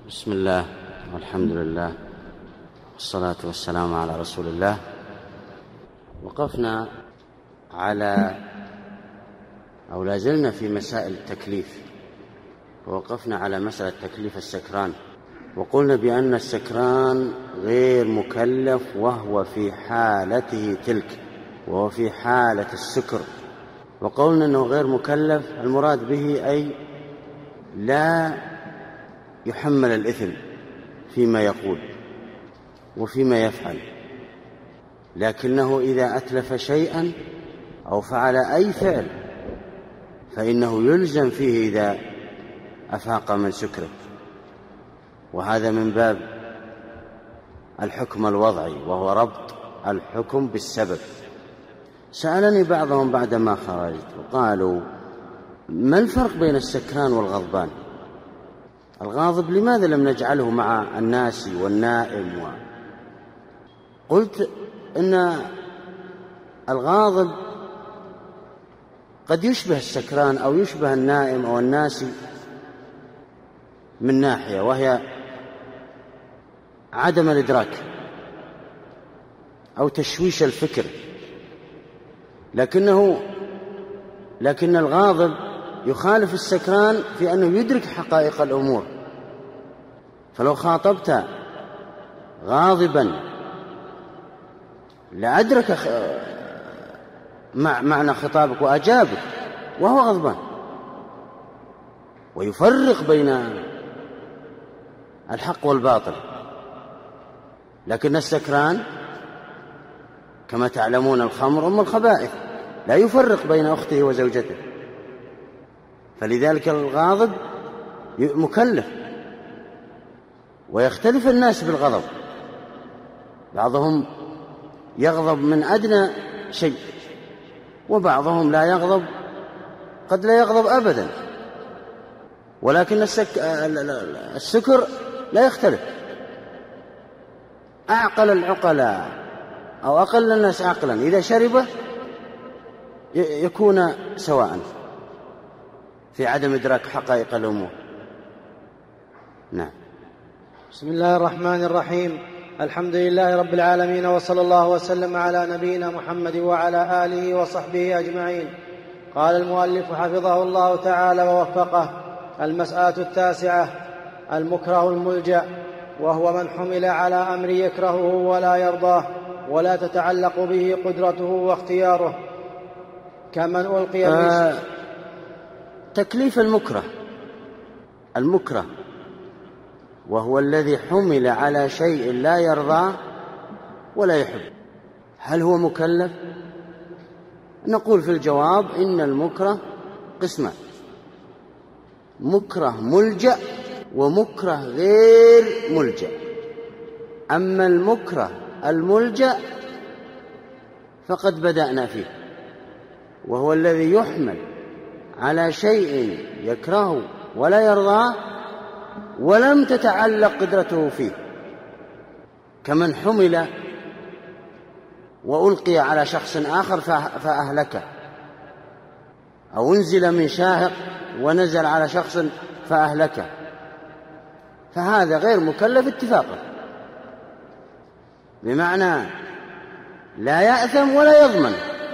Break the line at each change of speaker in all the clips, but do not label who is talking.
بسم الله والحمد لله والصلاة والسلام على رسول الله. وقفنا على أو لازلنا في مسائل التكليف، ووقفنا على مسألة تكليف السكران، وقلنا بأن السكران غير مكلف وهو في حالته تلك، وهو في حالة السكر. وقولنا أنه غير مكلف المراد به أي لا يحمل الإثم فيما يقول وفيما يفعل، لكنه إذا أتلف شيئا أو فعل أي فعل فإنه يلزم فيه إذا أفاق من سكره، وهذا من باب الحكم الوضعي، وهو ربط الحكم بالسبب. سألني بعضهم بعدما خرجت وقالوا: ما الفرق بين السكران والغضبان؟ الغاضب لماذا لم نجعله مع الناس والنائم؟ قلت إن الغاضب قد يشبه السكران أو يشبه النائم أو الناسي من ناحية، وهي عدم الإدراك أو تشويش الفكر، لكن الغاضب يخالف السكران في أنه يدرك حقائق الأمور. فلو خاطبت غاضبا لأدرك معنى خطابك وأجابك وهو غضبان، ويفرق بين الحق والباطل. لكن السكران كما تعلمون الخمر أم الخبائث، لا يفرق بين أخته وزوجته، فلذلك الغاضب مكلف. ويختلف الناس بالغضب، بعضهم يغضب من أدنى شيء، وبعضهم لا يغضب، قد لا يغضب أبدا. ولكن السكر لا يختلف. أعقل العقلاء أو أقل الناس عقلا إذا شربه يكون سواء في عدم إدراك حقائق الأمور. نعم.
بسم الله الرحمن الرحيم. الحمد لله رب العالمين، وصلى الله وسلم على نبينا محمد وعلى آله وصحبه أجمعين. قال المؤلف حفظه الله تعالى ووفقه: المسألة 9: المكره الملجأ، وهو من حمل على أمر يكرهه ولا يرضاه ولا تتعلق به قدرته واختياره، كمن ألقي
تكليف المكره وهو الذي حمل على شيء لا يرضاه ولا يحب. هل هو مكلف؟ نقول في الجواب إن المكره قسمان: مكره ملجأ ومكره غير ملجأ. أما المكره الملجأ فقد بدأنا فيه، وهو الذي يحمل على شيء يكرهه ولا يرضاه ولم تتعلق قدرته فيه، كمن حمل وألقي على شخص آخر فأهلكه، أو انزل من شاهق ونزل على شخص فأهلكه، فهذا غير مكلف اتفاقا، بمعنى لا يأثم ولا يضمن.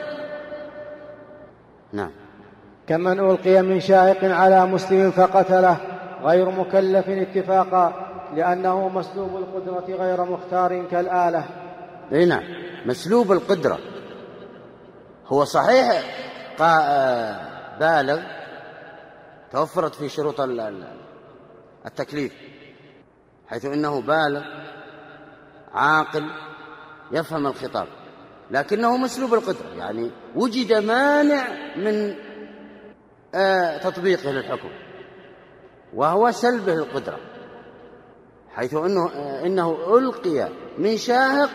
نعم.
كمن ألقي من شاهق على مسلم فقتله، غير مكلف اتفاقا، لأنه مسلوب القدرة غير مختار كالآلة.
نعم، مسلوب القدرة هو صحيح بالغ، توفرت في شروط التكليف، حيث إنه بالغ عاقل يفهم الخطاب، لكنه مسلوب القدرة، يعني وجد مانع من تطبيقه للحكم، وهو سلبه القدرة، حيث إنه ألقي من شاهق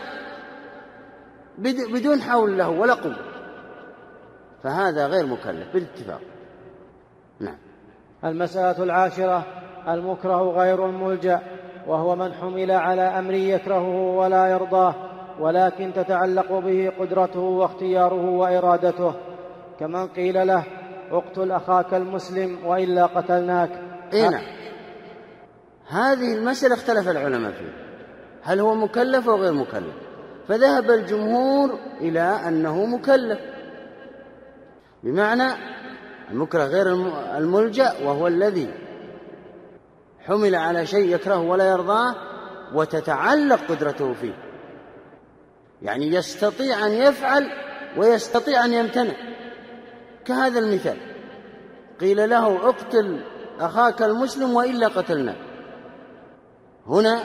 بدون حول له ولا قوة، فهذا غير مكلف بالاتفاق. نعم.
المسألة 10: المكره غير الملجأ، وهو من حمل على أمر يكرهه ولا يرضاه ولكن تتعلق به قدرته واختياره وإرادته، كمن قيل له: اقتل أخاك المسلم وإلا قتلناك.
نعم. هذه المسألة اختلف العلماء فيها، هل هو مكلف أو غير مكلف؟ فذهب الجمهور إلى أنه مكلف، بمعنى المكره غير الملجأ، وهو الذي حمل على شيء يكرهه ولا يرضاه وتتعلق قدرته فيه، يعني يستطيع أن يفعل ويستطيع أن يمتنع. كهذا المثال، قيل له اقتل أخاك المسلم وإلا قتلنا، هنا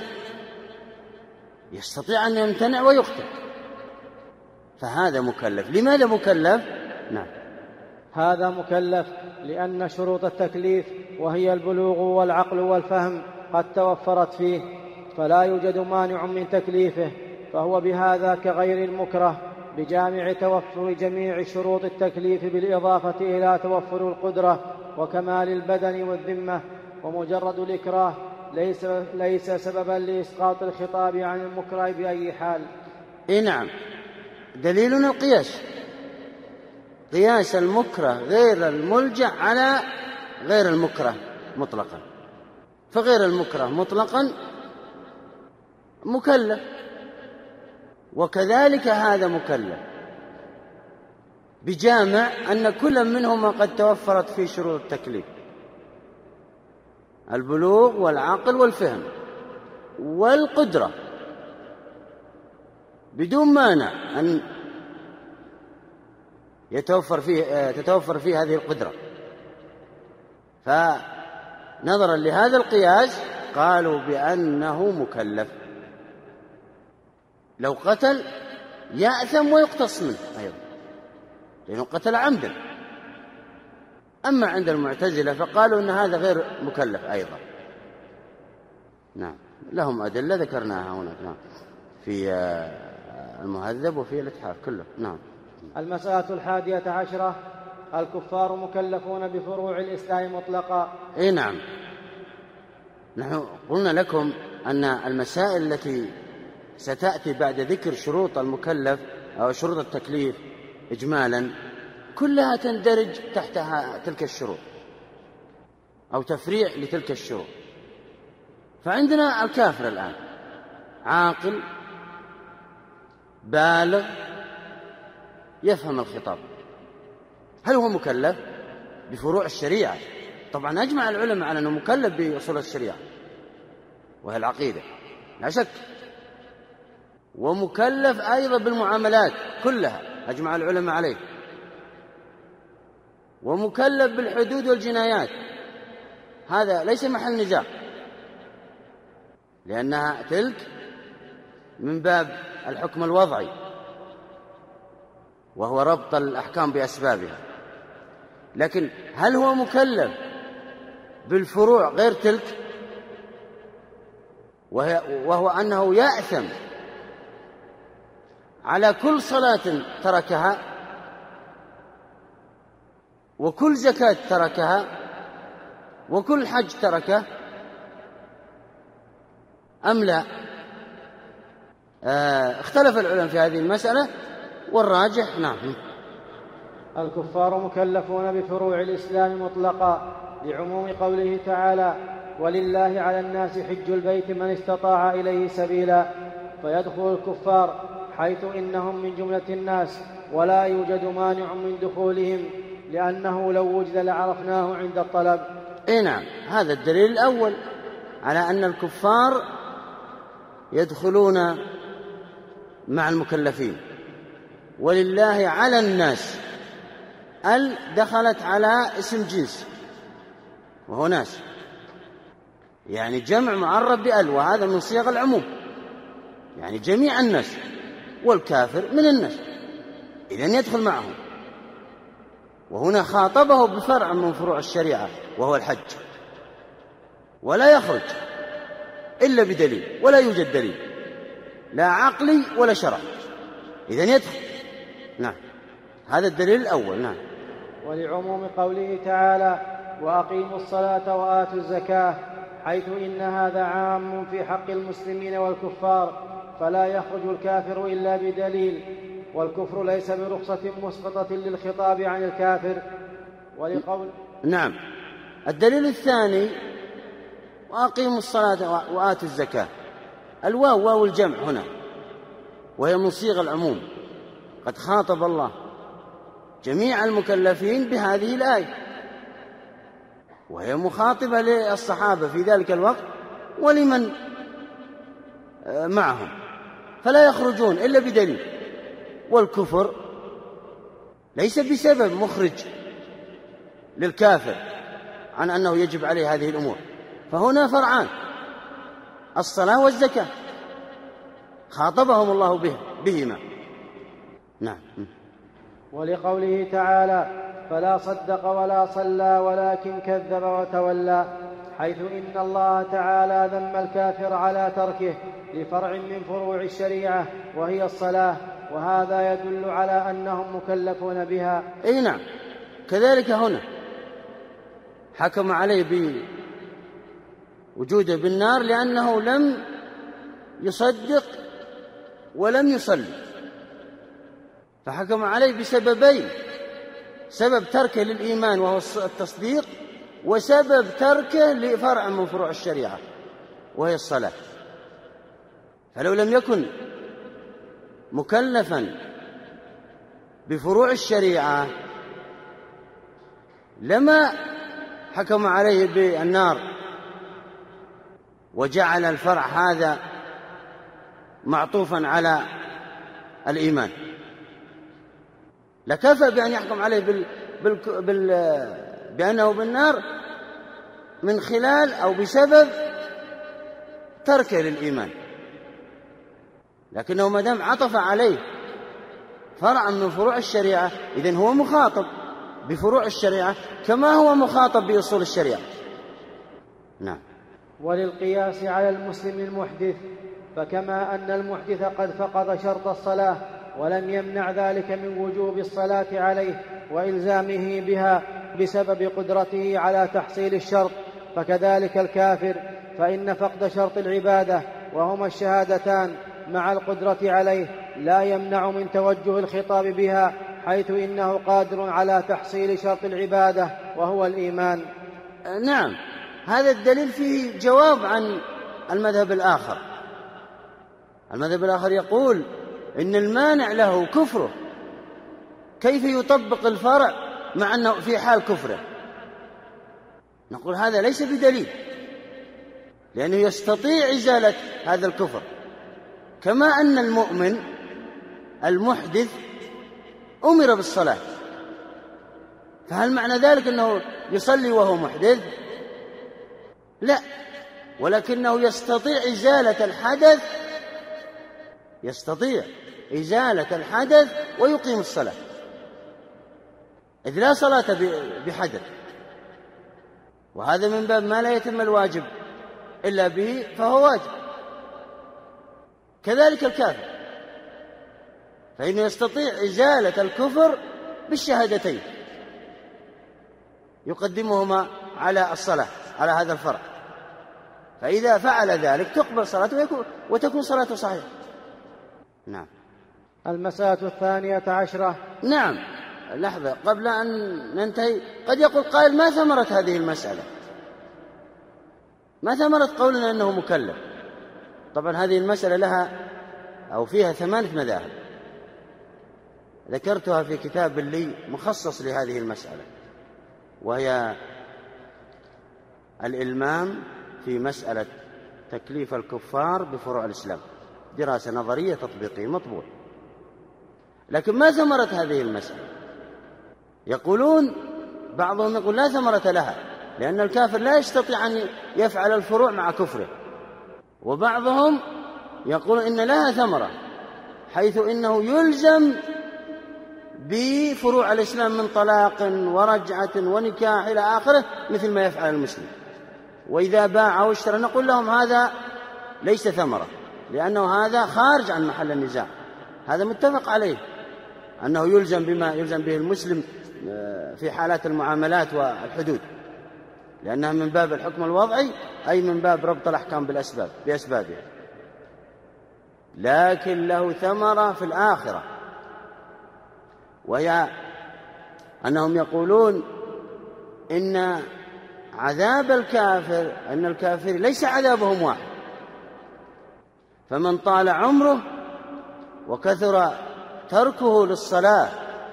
يستطيع أن يمتنع ويقتل، فهذا مكلف. لماذا مكلف؟ نعم،
هذا مكلف لأن شروط التكليف وهي البلوغ والعقل والفهم قد توفرت فيه، فلا يوجد مانع من تكليفه، فهو بهذا كغير المكره بجامع توفر جميع شروط التكليف بالإضافة إلى توفر القدرة وكمال البدن والذمة. ومجرد الإكراه ليس سببا لإسقاط الخطاب عن المكره بأي حال.
نعم، دليلنا القياس، قياس المكره غير الملجأ على غير المكره مطلقا، فغير المكره مطلقا مكلف، وكذلك هذا مكلف بجامع أن كل منهما قد توفرت في شروط التكليف: البلوغ والعقل والفهم والقدرة، بدون مانع أن تتوفر فيه هذه القدرة. فنظرا لهذا القياس قالوا بأنه مكلف. لو قتل يأثم ويقتص منه أيضا، لأنه قتل عمدا. أما عند المعتزلة فقالوا أن هذا غير مكلف أيضا. نعم، لهم أدلة ذكرناها هناك، نعم، في المهذب وفي الإتحاف كله. نعم.
المسألة 11: الكفار مكلفون بفروع الإسلام مطلقا.
نعم، نحن قلنا لكم أن المسائل التي ستأتي بعد ذكر شروط المكلف أو شروط التكليف إجمالا كلها تندرج تحتها تلك الشروط أو تفريع لتلك الشروط. فعندنا الكافر الآن عاقل بالغ يفهم الخطاب، هل هو مكلف بفروع الشريعة؟ طبعا أجمع العلماء على أنه مكلف بأصول الشريعة وهي العقيدة لا شك، ومكلف أيضا بالمعاملات كلها أجمع العلماء عليه، ومكلف بالحدود والجنايات، هذا ليس محل نزاع، لأنها تلك من باب الحكم الوضعي وهو ربط الأحكام بأسبابها. لكن هل هو مكلف بالفروع غير تلك، وهو أنه يأثم على كل صلاة تركها وكل زكاة تركها وكل حج تركه أم لا؟ اختلف العلماء في هذه المسألة، والراجح نعم،
الكفار مكلفون بفروع الإسلام مطلقا لعموم قوله تعالى: ولله على الناس حج البيت من استطاع إليه سبيلا، فيدخل الكفار حيث إنهم من جملة الناس ولا يوجد مانع من دخولهم، لأنه لو وجد لعرفناه عند الطلب.
نعم، هذا الدليل الأول على أن الكفار يدخلون مع المكلفين. ولله على الناس، دخلت على اسم جنس وهو ناس، يعني جمع معرب بأل، وهذا من صيغ العموم، يعني جميع الناس، والكافر من الناس، إذن يدخل معهم. وهنا خاطبه بفرع من فروع الشريعة وهو الحج، ولا يخرج إلا بدليل، ولا يوجد دليل لا عقلي ولا شرعي، إذن يدخل. نعم، هذا الدليل الأول. نعم.
ولعموم قوله تعالى: وأقيموا الصلاة وآتوا الزكاة، حيث إن هذا عام في حق المسلمين والكفار، فلا يخرج الكافر إلا بدليل، والكفر ليس برخصة مسقطة للخطاب عن الكافر. ولقول
نعم، الدليل الثاني وأقيموا الصلاة وآتوا الزكاة. الواو واو الجمع هنا، وهي من صيغ العموم. قد خاطب الله جميع المكلفين بهذه الآية، وهي مخاطبة للصحابة في ذلك الوقت ولمن معهم، فلا يخرجون إلا بدليل. والكفر ليس بسبب مخرج للكافر عن أنه يجب عليه هذه الأمور. فهنا فرعان، الصلاة والزكاة، خاطبهم الله بهما. نعم.
ولقوله تعالى: فلا صدق ولا صلى ولكن كذب وتولى، حيث إن الله تعالى ذم الكافر على تركه لفرع من فروع الشريعة وهي الصلاة، وهذا يدل على أنهم مكلفون بها.
أي نعم. كذلك هنا حكم عليه بوجوده بالنار لأنه لم يصدق ولم يصلي، فحكم عليه بسببين: سبب تركه للإيمان وهو التصديق، وسبب تركه لفرع من فروع الشريعة وهي الصلاة. فلو لم يكن مكلفا بفروع الشريعة لما حكم عليه بالنار وجعل الفرع هذا معطوفا على الإيمان، لكفى بأن يحكم عليه بأنه بالنار من خلال أو بسبب تركه للإيمان. لكنه ما دام عطف عليه فرع من فروع الشريعة، إذن هو مخاطب بفروع الشريعة كما هو مخاطب بأصول الشريعة. نعم.
وللقياس على المسلم المحدث، فكما أن المحدث قد فقد شرط الصلاة ولم يمنع ذلك من وجوب الصلاة عليه وإلزامه بها بسبب قدرته على تحصيل الشرط، فكذلك الكافر، فإن فقد شرط العبادة وهما الشهادتان مع القدرة عليه لا يمنع من توجه الخطاب بها، حيث إنه قادر على تحصيل شرط العبادة وهو الإيمان.
نعم. هذا الدليل فيه جواب عن المذهب الآخر. المذهب الآخر يقول إن المانع له كفره، كيف يطبق الفرع مع أنه في حال كفره؟ نقول هذا ليس بدليل، لأنه يستطيع إزالة هذا الكفر، كما أن المؤمن المحدث أمر بالصلاة، فهل معنى ذلك أنه يصلي وهو محدث؟ لا، ولكنه يستطيع إزالة الحدث، يستطيع إزالة الحدث ويقيم الصلاة، إذ لا صلاة بحدث، وهذا من باب ما لا يتم الواجب إلا به فهو واجب. كذلك الكافر، فإنه يستطيع إزالة الكفر بالشهادتين، يقدمهما على الصلاة، على هذا الفرع، فإذا فعل ذلك تقبل صلاته وتكون صلاته صحيحة. نعم.
المسألة 12.
نعم. لحظة قبل أن ننتهي، قد يقول قائل: ما ثمرة هذه المسألة؟ ما ثمرة قولنا أنه مكلف؟ طبعا هذه المسألة لها أو فيها 8 مذاهب، ذكرتها في كتاب لي مخصص لهذه المسألة، وهي الإلمام في مسألة تكليف الكفار بفروع الإسلام، دراسة نظرية تطبيقية، مطبوع. لكن ما ثمرة هذه المسألة؟ يقولون بعضهم يقول لا ثمرة لها، لأن الكافر لا يستطيع أن يفعل الفروع مع كفره، وبعضهم يقول إن لها ثمرة، حيث إنه يلزم بفروع الإسلام من طلاق ورجعة ونكاح إلى آخره مثل ما يفعل المسلم. وإذا باع أو اشترى نقول لهم هذا ليس ثمرة، لأنه هذا خارج عن محل النزاع، هذا متفق عليه أنه يلزم بما يلزم به المسلم في حالات المعاملات والحدود، لأنها من باب الحكم الوضعي، أي من باب ربط الأحكام بأسبابها. لكن له ثمرة في الآخرة، وهي أنهم يقولون إن عذاب الكافر أن الكافر ليس عذابهم واحد، فمن طال عمره وكثر تركه للصلاة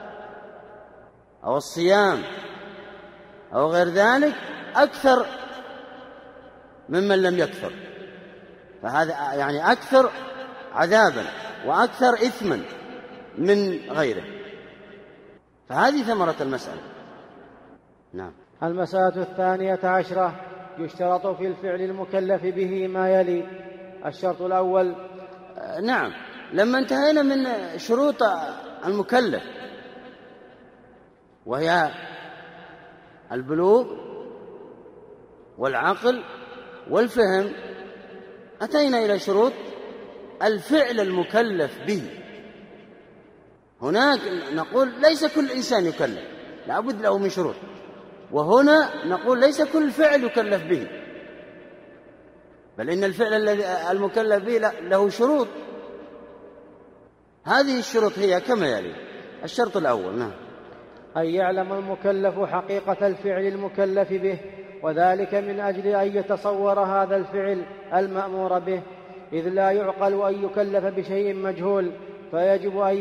أو الصيام أو غير ذلك أكثر ممن لم يكفر، فهذا يعني أكثر عذابا وأكثر إثما من غيره، فهذه ثمرة المسألة. نعم.
المسألة 12 يشترط في الفعل المكلف به ما يلي. الشرط الأول.
نعم، لما انتهينا من شروط المكلف وهي البلوغ والعقل والفهم، أتينا إلى شروط الفعل المكلف به. هناك نقول ليس كل إنسان يكلف، لا بد له من شروط، وهنا نقول ليس كل فعل يكلف به، بل إن الفعل الذي المكلف به له شروط. هذه الشروط هي كما يلي. الشرط الأول. نعم.
أن يعلم المكلف حقيقة الفعل المكلف به، وذلك من أجل أن يتصور هذا الفعل المأمور به، إذ لا يعقل أن يكلف بشيء مجهول، فيجب أن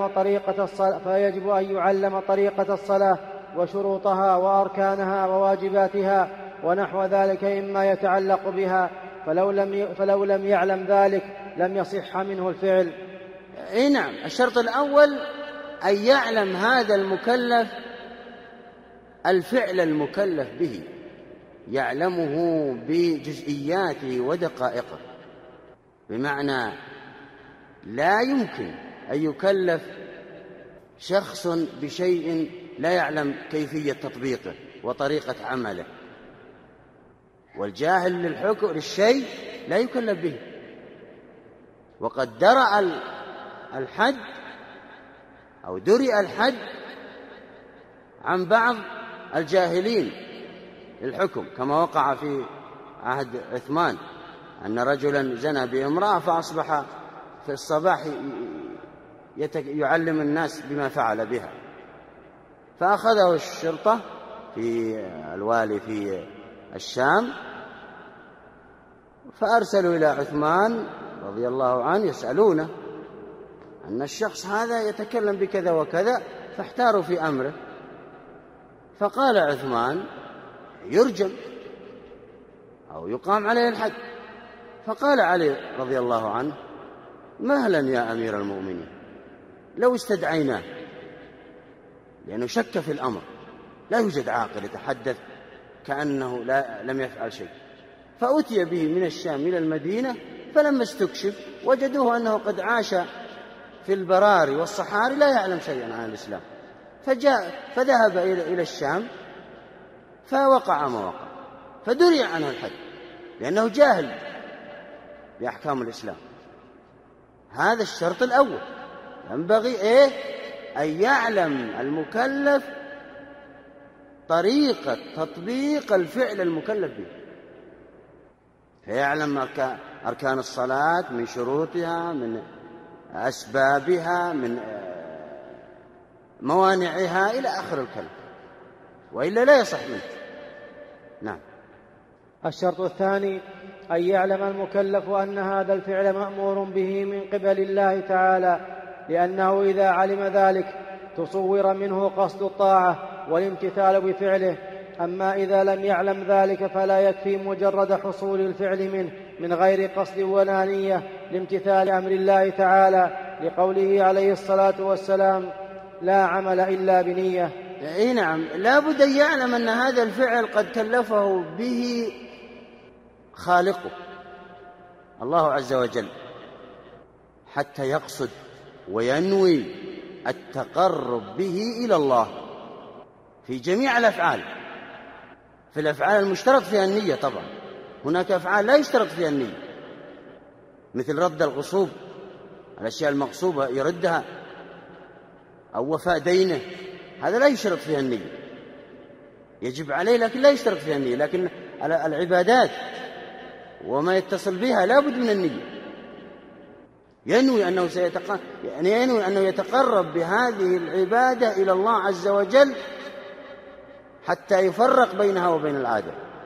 يعلم طريقة الصلاة وشروطها وأركانها وواجباتها ونحو ذلك مما يتعلق بها، فلو لم يعلم ذلك لم يصح منه الفعل.
نعم. الشرط الأول أن يعلم هذا المكلف الفعل المكلف به، يعلمه بجزئياته ودقائقه، بمعنى لا يمكن أن يكلف شخص بشيء لا يعلم كيفية تطبيقه وطريقة عمله، والجاهل للحكم للشيء لا يكلف به. وقد درأ الحد أو درئ الحد عن بعض الجاهلين للحكم، كما وقع في عهد عثمان أن رجلا زنى بامرأة فأصبح في الصباح يعلم الناس بما فعل بها، فأخذه الشرطة في الوالي في الشام، فأرسلوا إلى عثمان رضي الله عنه يسألونه أن الشخص هذا يتكلم بكذا وكذا، فاحتاروا في أمره، فقال عثمان يرجم أو يقام عليه الحد. فقال علي رضي الله عنه مهلا يا أمير المؤمنين، لو استدعيناه، لأنه شك في الأمر، لا يوجد عاقل يتحدث كأنه لم يفعل شيء. فأتي به من الشام إلى المدينة، فلما استكشف وجدوه أنه قد عاش في البراري والصحاري لا يعلم شيئا عن الإسلام، فذهب إلى الشام فوقع ما وقع، فدري عنه الحد لأنه جاهل بأحكام الإسلام. هذا الشرط الأول، ينبغي أن يعلم المكلف طريقة تطبيق الفعل المكلف به، فيعلم أركان الصلاة من شروطها، من أسبابها، من موانعها إلى آخر الكلام، وإلا لا يصح منه. نعم.
الشرط الثاني أن يعلم المكلف أن هذا الفعل مأمور به من قبل الله تعالى، لأنه إذا علم ذلك تصور منه قصد الطاعة والامتثال بفعله. أما إذا لم يعلم ذلك فلا يكفي مجرد حصول الفعل منه من غير قصد ولا نية لامتثال أمر الله تعالى، لقوله عليه الصلاة والسلام لا عمل إلا بنية.
نعم، لا بد أن يعلم أن هذا الفعل قد كلفه به خالقه الله عز وجل، حتى يقصد وينوي التقرب به إلى الله في جميع الأفعال. في الأفعال المشترط فيها النية طبعا، هناك أفعال لا يشترط فيها النية، مثل رد الغصوب، الأشياء المغصوبة يردها، أو وفاء دينه، هذا لا يشترط فيها النية، يجب عليه لكن لا يشترط فيها النية. لكن العبادات وما يتصل بها لا بد من النية، ينوي أنه يتقرب بهذه العبادة إلى الله عز وجل حتى يفرق بينها وبين العادة.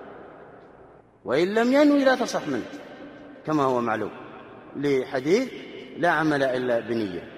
وإن لم ينوي لا تصح منه، كما هو معلوم لحديث لا عمل إلا بنية،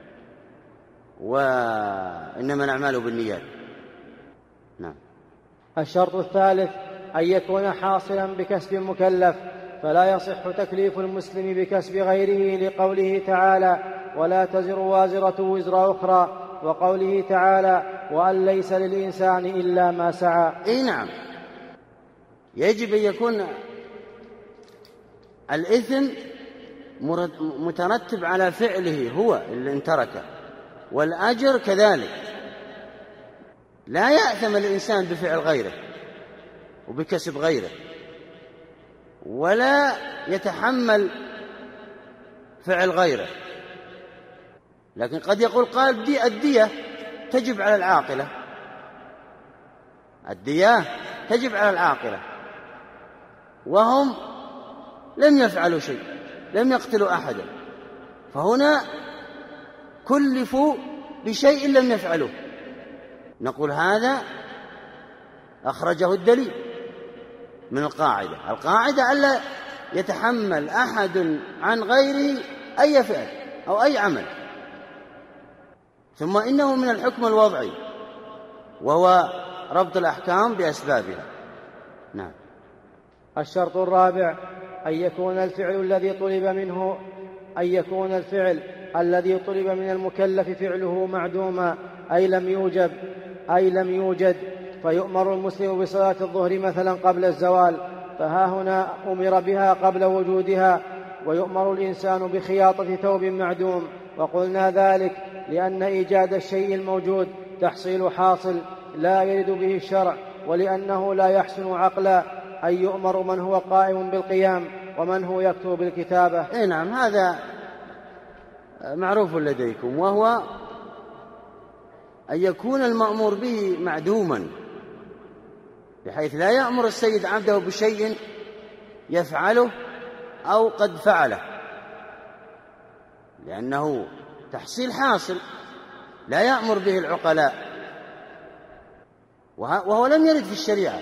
وإنما الأعمال بالنيات. نعم.
الشرط الثالث أن يكون حاصلا بكسب المكلف، فلا يصح تكليف المسلم بكسب غيره، لقوله تعالى: ولا تزر وازرة وزر أخرى، وقوله تعالى: وأن ليس للإنسان إلا ما سعى.
نعم، يجب أن يكون الإثم مترتب على فعله هو اللي انتركه، والأجر كذلك. لا يأثم الإنسان بفعل غيره وبكسب غيره، ولا يتحمل فعل غيره. لكن قد يقول قال الدية تجب على العاقلة، الدية تجب على العاقلة، وهم لم يفعلوا شيء، لم يقتلوا أحدا، فهنا كلفوا بشيء لم يفعلوه. نقول هذا أخرجه الدليل من القاعدة ألا يتحمل أحد عن غيره أي فعل أو أي عمل. ثم إنه من الحكم الوضعي، وهو ربط الأحكام بأسبابها. نعم.
الشرط الرابع أن يكون الفعل الذي طلب من المكلف فعله معدوما، أي لم يوجد، فيؤمر المسلم بصلاة الظهر مثلا قبل الزوال، فها هنا أمر بها قبل وجودها. ويؤمر الإنسان بخياطة ثوب معدوم، وقلنا ذلك لأن إيجاد الشيء الموجود تحصيل حاصل لا يرد به الشرع، ولأنه لا يحسن عقلا أن يؤمر من هو قائم بالقيام ومن هو يكتب بالكتابة.
نعم، هذا معروف لديكم، وهو أن يكون المأمور به معدوما، بحيث لا يأمر السيد عبده بشيء يفعله أو قد فعله، لأنه تحصيل حاصل لا يأمر به العقلاء. وهو لم يرد في الشريعة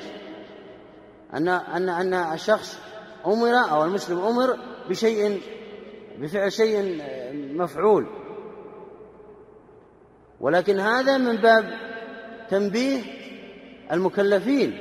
أن الشخص أمر أو المسلم أمر بفعل شيء مفعول، ولكن هذا من باب تنبيه المكلفين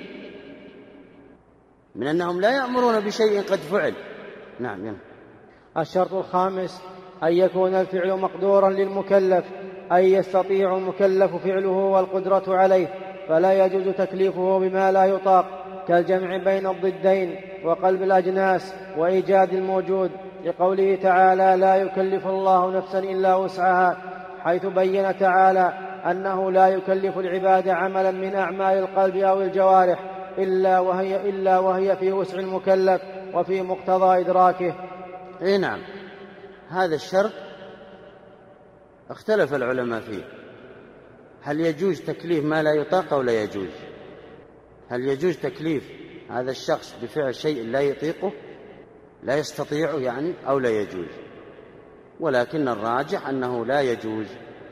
من أنهم لا يأمرون بشيء قد فعل. نعم.
الشرط الخامس أن يكون الفعل مقدورا للمكلف، أي يستطيع المكلف فعله والقدرة عليه، فلا يجوز تكليفه بما لا يطاق، كالجمع بين الضدين وقلب الأجناس وإيجاد الموجود، لقوله تعالى: لا يكلف الله نفسا إلا وسعها، حيث بين تعالى أنه لا يكلف العباد عملا من أعمال القلب أو الجوارح إلا وهي في وسع المكلف وفي مقتضى إدراكه.
نعم، هذا الشرط اختلف العلماء فيه، هل يجوز تكليف ما لا يطاق أو لا يجوز؟ هل يجوز تكليف هذا الشخص بفعل شيء لا يطيقه، لا يستطيعه يعني، أو لا يجوز؟ ولكن الراجح أنه لا يجوز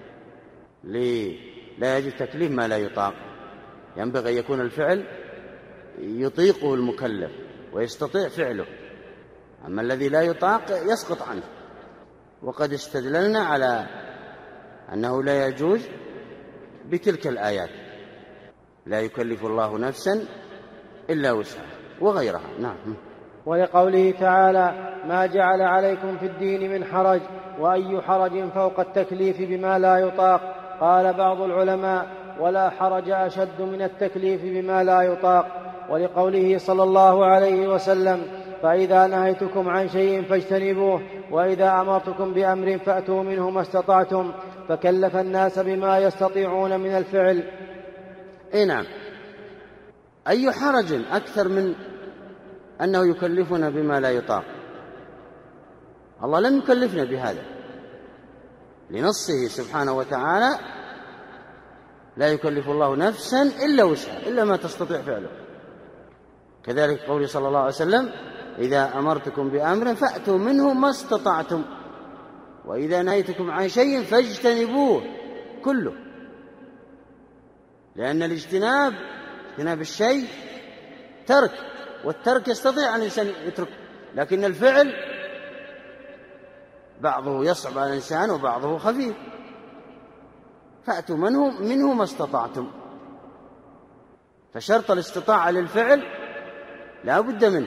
تكليف ما لا يطاق، ينبغي أن يكون الفعل يطيقه المكلف ويستطيع فعله، أما الذي لا يطاق يسقط عنه. وقد استدللنا على أنه لا يجوز بتلك الآيات: لا يكلف الله نفسا إلا وسعها، وغيرها. نعم.
ولقوله تعالى: ما جعل عليكم في الدين من حرج، وأي حرج فوق التكليف بما لا يطاق. قال بعض العلماء: ولا حرج أشد من التكليف بما لا يطاق. ولقوله صلى الله عليه وسلم: فإذا نهيتكم عن شيء فاجتنبوه، وإذا أمرتكم بأمر فأتوا منه ما استطعتم، فكلف الناس بما يستطيعون من الفعل.
نعم، أي حرج أكثر من أنه يكلفنا بما لا يطاق؟ الله لم يكلفنا بهذا لنصه سبحانه وتعالى: لا يكلف الله نفسا إلا وسعها، إلا ما تستطيع فعله. كذلك قوله صلى الله عليه وسلم: إذا أمرتكم بأمر فأتوا منه ما استطعتم، وإذا نهيتكم عن شيء فاجتنبوه كله. لأن اجتناب الشيء ترك والترك يستطيع أن الإنسان يترك، لكن الفعل بعضه يصعب على الإنسان وبعضه خفيف. فأتوا منه ما استطعتم، فشرط الاستطاعة للفعل لا بد منه،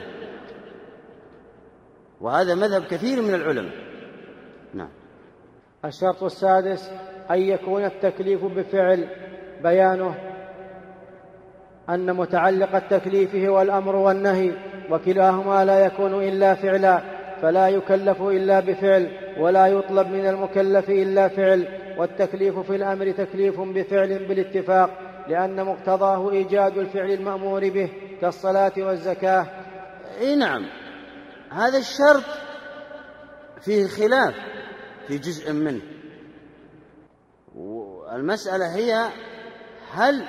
وهذا مذهب كثير من العلماء. نعم.
الشرط السادس أن يكون التكليف بفعل. بيانه أن متعلق التكليف هو الأمر والنهي، وكلاهما لا يكون إلا فعلا، فلا يكلف إلا بفعل، ولا يطلب من المكلف إلا فعل. والتكليف في الأمر تكليف بفعل بالاتفاق، لأن مقتضاه إيجاد الفعل المأمور به كالصلاة والزكاة.
نعم، هذا الشرط فيه خلاف في جزء منه، والمسألة هي هل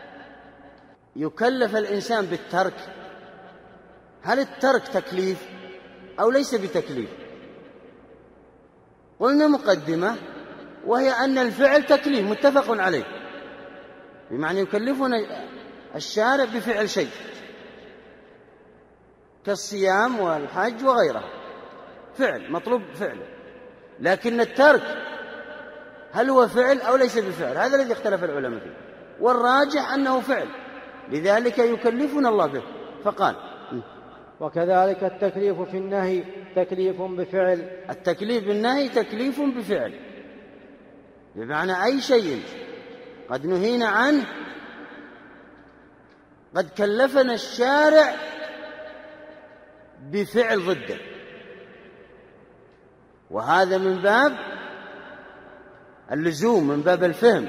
يكلف الإنسان بالترك؟ هل الترك تكليف أو ليس بتكليف؟ قلنا مقدمة، وهي أن الفعل تكليف متفق عليه، بمعنى يكلفنا الشارع بفعل شيء كالصيام والحج وغيره، فعل مطلوب فعله. لكن الترك هل هو فعل أو ليس بفعل؟ هذا الذي اختلف العلماء فيه، والراجح أنه فعل، لذلك يكلفنا الله به. فقال:
وكذلك التكليف في النهي تكليف بفعل.
التكليف بالنهي تكليف بفعل، بمعنى أي شيء قد نهينا عنه قد كلفنا الشارع بفعل ضده، وهذا من باب اللزوم، من باب الفهم،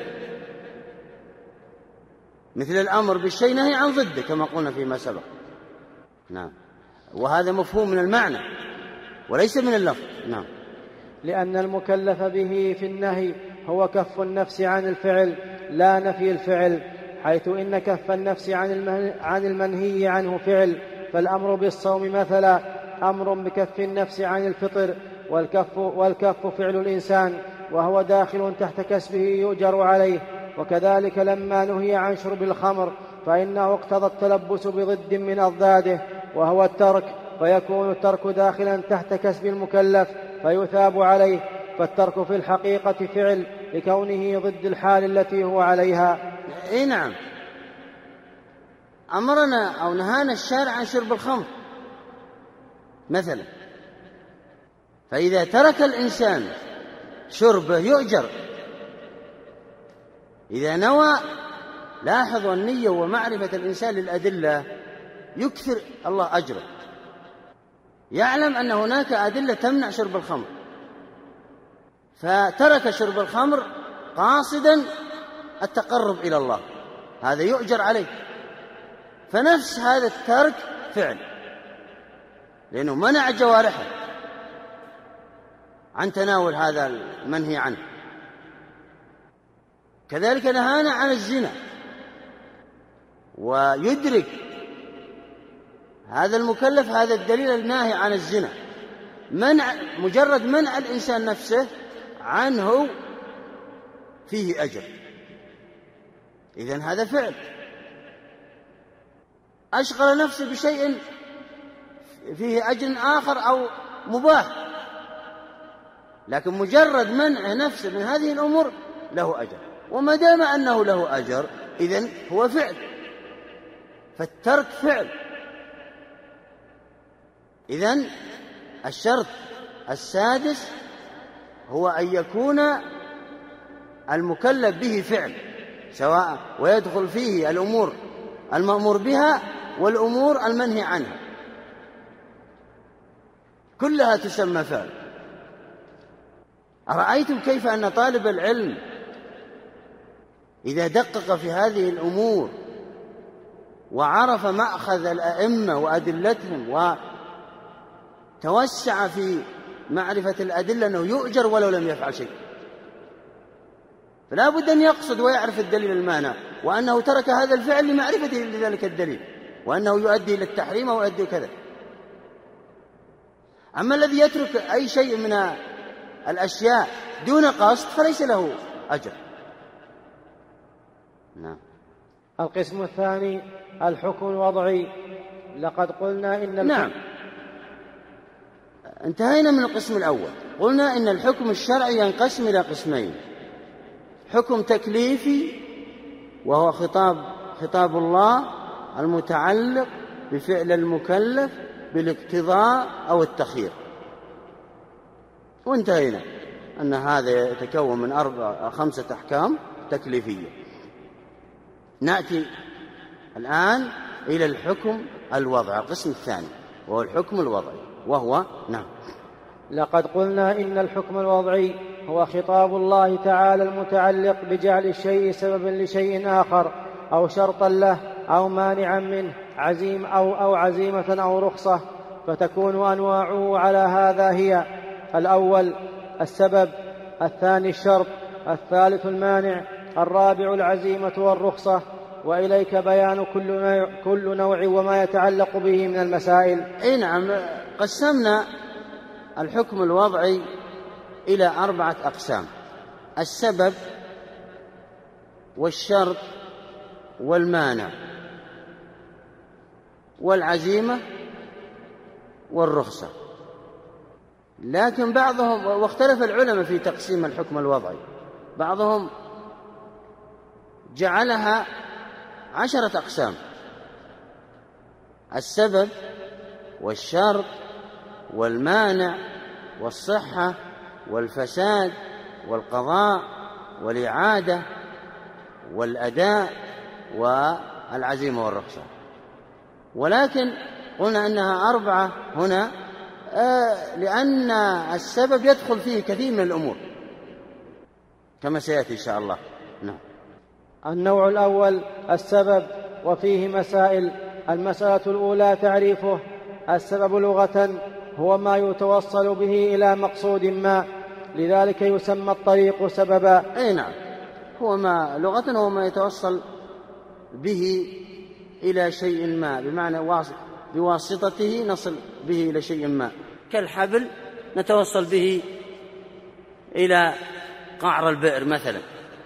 مثل الأمر بالشيء نهي عن ضده كما قلنا فيما سبق. نعم، وهذا مفهوم من المعنى وليس من اللفظ. نعم.
لأن المكلف به في النهي هو كف النفس عن الفعل لا نفي الفعل، حيث إن كف النفس عن المنهي عنه فعل. فالأمر بالصوم مثلا أمر بكف النفس عن الفطر، والكف فعل الإنسان، وهو داخل تحت كسبه يؤجر عليه. وكذلك لما نهي عن شرب الخمر فإنه اقتضى التلبس بضد من أضداده وهو الترك، فيكون الترك داخلا تحت كسب المكلف فيثاب عليه. فالترك في الحقيقة فعل لكونه ضد الحال التي هو عليها.
نعم، أمرنا أو نهانا الشارع عن شرب الخمر مثلا، فإذا ترك الإنسان شربه يؤجر. إذا نوى، لاحظوا النية ومعرفة الإنسان للأدلة يكثر الله أجره، يعلم أن هناك أدلة تمنع شرب الخمر، فترك شرب الخمر قاصدا التقرب إلى الله، هذا يؤجر عليه. فنفس هذا الترك فعل، لأنه منع جوارحه عن تناول هذا المنهي عنه. كذلك نهانا عن الزنا، ويدرك هذا المكلف هذا الدليل الناهي عن الزنا، مجرد منع الإنسان نفسه عنه فيه أجر. إذن هذا فعل. أشغل نفسه بشيء فيه أجر آخر أو مباح، لكن مجرد منع نفسه من هذه الأمور له أجر، وما دام أنه له أجر إذن هو فعل، فالترك فعل. إذن الشرط السادس هو أن يكون المكلف به فعل، سواء ويدخل فيه الأمور المأمور بها والأمور المنهي عنها، كلها تسمى فعل. أرأيتم كيف أن طالب العلم إذا دقق في هذه الأمور وعرف مأخذ الأئمة وأدلتهم وتوسع في معرفة الأدلة أنه يؤجر ولو لم يفعل شيء، فلا بد أن يقصد ويعرف الدليل المانع، وأنه ترك هذا الفعل لمعرفته لذلك الدليل، وأنه يؤدي إلى التحريم أو يؤدي كذا. أما الذي يترك أي شيء من الأشياء دون قصد فليس له أجر. نعم.
القسم الثاني الحكم الوضعي، لقد قلنا إن
نعم، انتهينا من القسم الأول. قلنا إن الحكم الشرعي ينقسم إلى قسمين: حكم تكليفي وهو خطاب الله المتعلق بفعل المكلف بالاقتضاء أو التخيير، وانتهينا أن هذا يتكون من 5 أحكام تكليفية. نأتي الآن إلى الحكم الوضعي، القسم الثاني وهو الحكم الوضعي، وهو نعم.
لقد قلنا إن الحكم الوضعي هو خطاب الله تعالى المتعلق بجعل الشيء سببا لشيء آخر أو شرطا له أو مانعا منه، أو عزيمة أو رخصة، فتكون أنواعه على هذا هي: الأول السبب، الثاني الشرط، الثالث المانع، الرابع العزيمة والرخصة. وإليك بيان كل نوع وما يتعلق به من المسائل.
أي نعم، قسمنا الحكم الوضعي إلى 4 أقسام: السبب والشرط والمانع والعزيمة والرخصة. لكن بعضهم، واختلف العلماء في تقسيم الحكم الوضعي، بعضهم جعلها 10 أقسام: السبب والشرط والمانع والصحة والفساد والقضاء والإعادة والأداء والعزيمة والرخصة. ولكن قلنا أنها 4 هنا لأن السبب يدخل فيه كثير من الأمور كما سيأتي إن شاء الله. نعم.
النوع الأول السبب، وفيه مسائل. المسألة الأولى تعريفه: السبب لغة هو ما يتوصل به إلى مقصود ما، لذلك يسمى الطريق سببا.
أي نعم، هو ما لغة هو ما يتوصل به إلى شيء ما، بمعنى بواسطته نصل به إلى شيء ما، كالحبل نتوصل به إلى قعر البئر مثلا،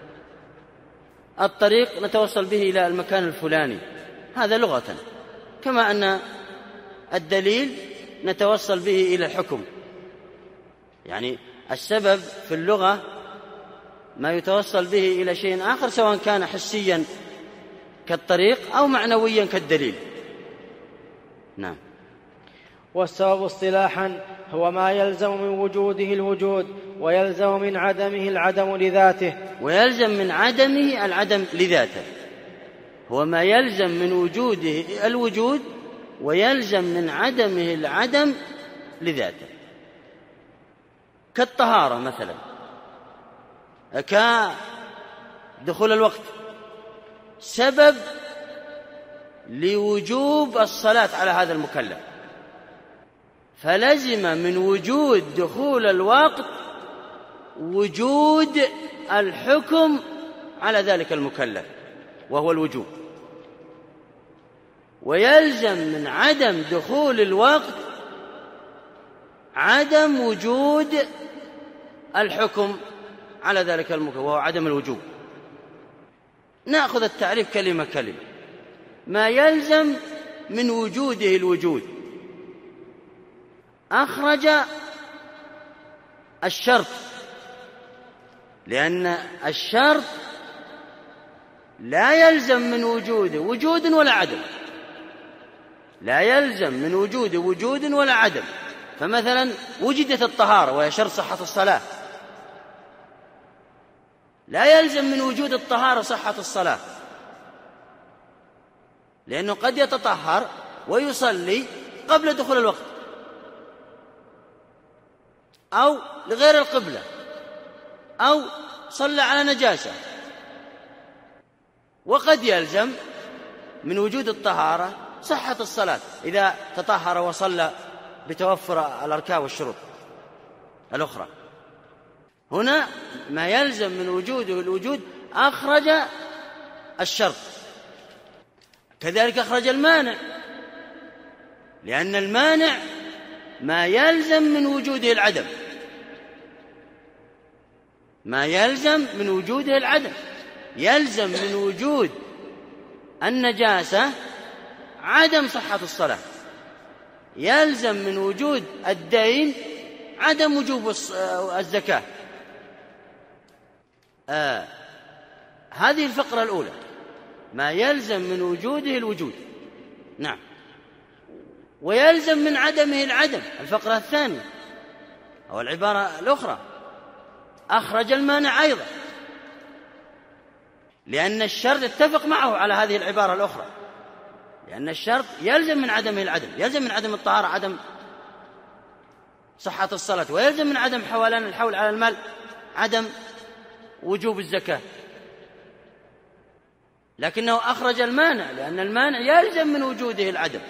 الطريق نتوصل به إلى المكان الفلاني، هذا لغة. كما أن الدليل نتوصل به إلى الحكم، يعني السبب في اللغة ما يتوصل به إلى شيء آخر، سواء كان حسيا كالطريق أو معنويا كالدليل. نعم.
والسبب اصطلاحا هو ما يلزم من وجوده الوجود، ويلزم من عدمه العدم لذاته.
ويلزم من عدمه العدم لذاته، هو ما يلزم من وجوده الوجود ويلزم من عدمه العدم لذاته، كالطهارة مثلا، كدخول الوقت، سبب لوجوب الصلاة على هذا المكلف، فلزم من وجود دخول الوقت وجود الحكم على ذلك المكلف وهو الوجوب، ويلزم من عدم دخول الوقت عدم وجود الحكم على ذلك المكلف وهو عدم الوجوب. نأخذ التعريف كلمة كلمة. ما يلزم من وجوده الوجود، أخرج الشرط، لأن الشرط لا يلزم من وجوده وجود ولا عدم، لا يلزم من وجوده وجود ولا عدم. فمثلا وجدت الطهارة وهي شرط صحة الصلاة، لا يلزم من وجود الطهارة صحة الصلاة، لأنه قد يتطهر ويصلي قبل دخول الوقت أو لغير القبلة أو صلى على نجاسة، وقد يلزم من وجود الطهارة صحة الصلاة إذا تطهر وصلى بتوفر الأركان والشروط الأخرى. هنا ما يلزم من وجوده الوجود أخرج الشرط، كذلك أخرج المانع، لأن المانع ما يلزم من وجوده العدم، ما يلزم من وجوده العدم، يلزم من وجود النجاسة عدم صحة الصلاة، يلزم من وجود الدين عدم وجوب الزكاة. هذه الفقرة الأولى، ما يلزم من وجوده الوجود. نعم. ويلزم من عدمه العدم. الفقرة الثانية أو العبارة الأخرى، أخرج المانع أيضا، لأن الشرط اتفق معه على هذه العبارة الأخرى، لأن الشرط يلزم من عدمه العدم، يلزم من عدم الطهارة عدم صحة الصلاة، ويلزم من عدم حولان الحول على المال عدم وجوب الزكاة، لكنه أخرج المانع، لأن المانع يلزم من وجوده العدم،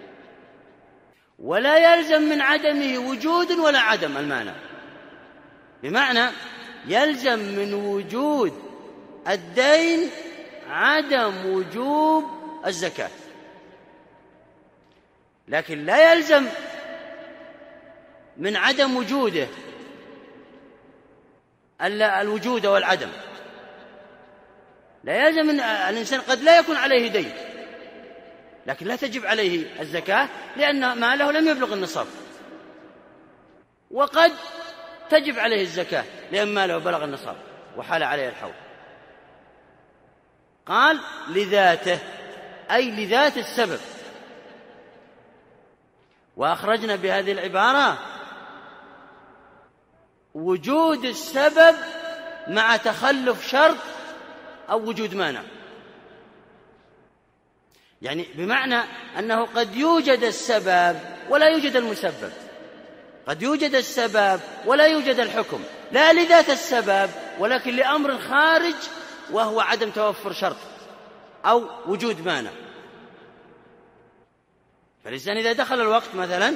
ولا يلزم من عدمه وجود ولا عدم المانع، بمعنى يلزم من وجود الدين عدم وجوب الزكاة، لكن لا يلزم من عدم وجوده الوجود والعدم. لا يلزم من الإنسان قد لا يكون عليه دين لكن لا تجب عليه الزكاة لأن ماله لم يبلغ النصاب، وقد تجب عليه الزكاة لأن ماله بلغ النصاب وحال عليه الحول. قال لذاته، أي لذات السبب. وأخرجنا بهذه العبارة وجود السبب مع تخلف شرط أو وجود مانع، يعني بمعنى أنه قد يوجد السبب ولا يوجد المسبب، قد يوجد السبب ولا يوجد الحكم، لا لذات السبب ولكن لأمر خارج وهو عدم توفر شرط أو وجود مانع. فالإنسان إذا دخل الوقت مثلا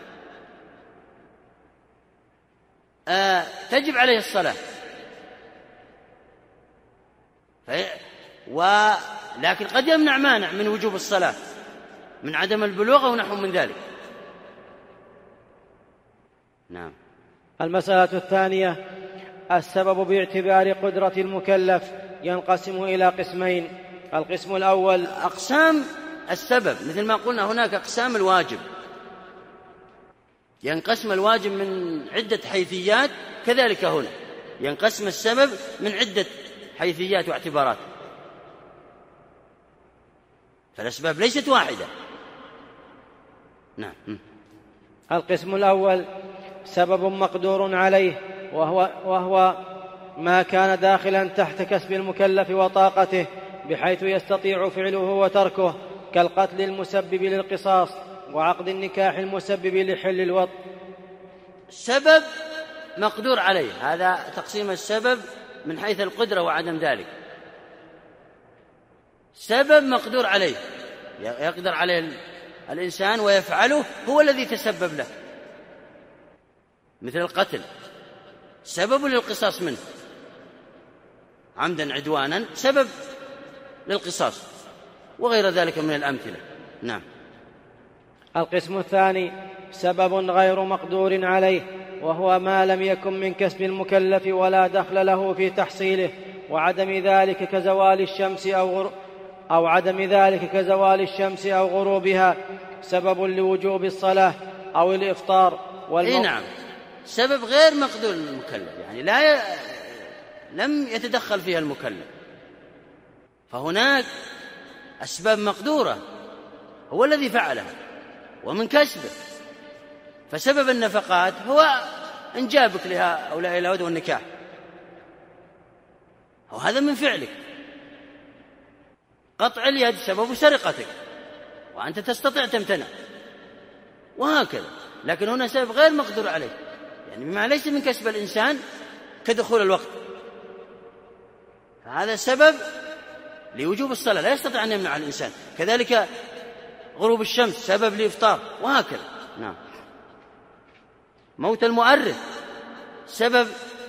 تجب عليه الصلاة، لكن قد يمنع مانع من وجوب الصلاة من عدم البلوغ أو نحو من ذلك. نعم.
المسألة الثانية، السبب باعتبار قدرة المكلف ينقسم إلى قسمين. القسم الأول
أقسام السبب، مثل ما قلنا هناك أقسام الواجب، ينقسم الواجب من عدة حيثيات، كذلك هنا ينقسم السبب من عدة حيثيات واعتبارات، فالأسباب ليست واحدة. نعم.
القسم الأول سبب مقدور عليه، وهو ما كان داخلا تحت كسب المكلف وطاقته بحيث يستطيع فعله وتركه، كالقتل المسبب للقصاص وعقد النكاح المسبب لحل الوطء.
سبب مقدور عليه، هذا تقسيم السبب من حيث القدرة وعدم ذلك. سبب مقدور عليه يقدر عليه الإنسان ويفعله، هو الذي تسبب له، مثل القتل سبب للقصاص منه عمدا عدوانا، سبب للقصاص، وغير ذلك من الأمثلة. نعم.
القسم الثاني سبب غير مقدور عليه، وهو ما لم يكن من كسب المكلف ولا دخل له في تحصيله، وعدم ذلك كزوال الشمس أو غروبها، سبب لوجوب الصلاة أو الإفطار
نعم، سبب غير مقدور للمكلف، يعني لم يتدخل فيها المكلف، فهناك أسباب مقدورة هو الذي فعلها ومن كسبه، فسبب النفقات هو إنجابك لهؤلاء الأولاد والنكاح، وهذا من فعلك. قطع اليد سبب سرقتك وأنت تستطيع تمتنع، وهكذا. لكن هنا سبب غير مقدور عليه، يعني بما ليس من كسب الإنسان كدخول الوقت، فهذا سبب لوجوب الصلاة لا يستطيع أن يمنع الإنسان. كذلك غروب الشمس سبب لإفطار، وهكذا. نعم. موت المؤرث سبب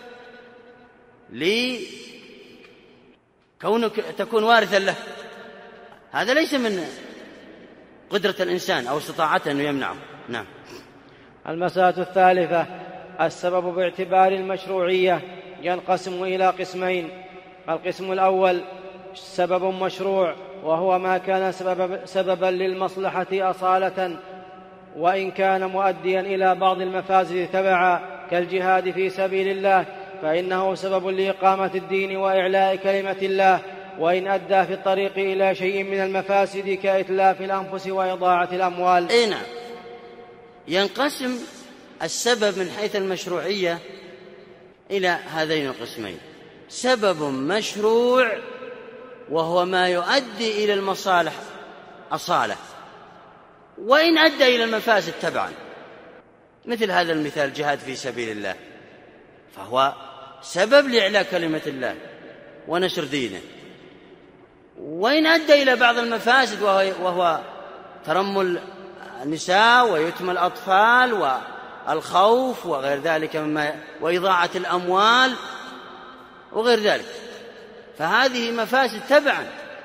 لكونك تكون وارثا له، هذا ليس من قدرة الإنسان أو استطاعته أنه يمنعه. نعم.
المسألة الثالثة السبب باعتبار المشروعية ينقسم إلى قسمين. القسم الأول سبب مشروع، وهو ما كان سببا للمصلحة أصالة وإن كان مؤديا إلى بعض المفاسد تبعا كالجهاد في سبيل الله، فإنه سبب لإقامة الدين وإعلاء كلمة الله، وإن أدى في الطريق إلى شيء من المفاسد كإتلاف الأنفس وإضاعة الأموال.
نعم، ينقسم السبب من حيث المشروعية إلى هذين القسمين: سبب مشروع وهو ما يؤدي إلى المصالح أصالة وإن أدى إلى المفاسد تبعا، مثل هذا المثال جهاد في سبيل الله، فهو سبب لإعلاء كلمة الله ونشر دينه، وإن أدى إلى بعض المفاسد وهو ترمل النساء ويتم الأطفال والخوف وغير ذلك وإضاعة الأموال وغير ذلك، فهذه مفاسد تبعا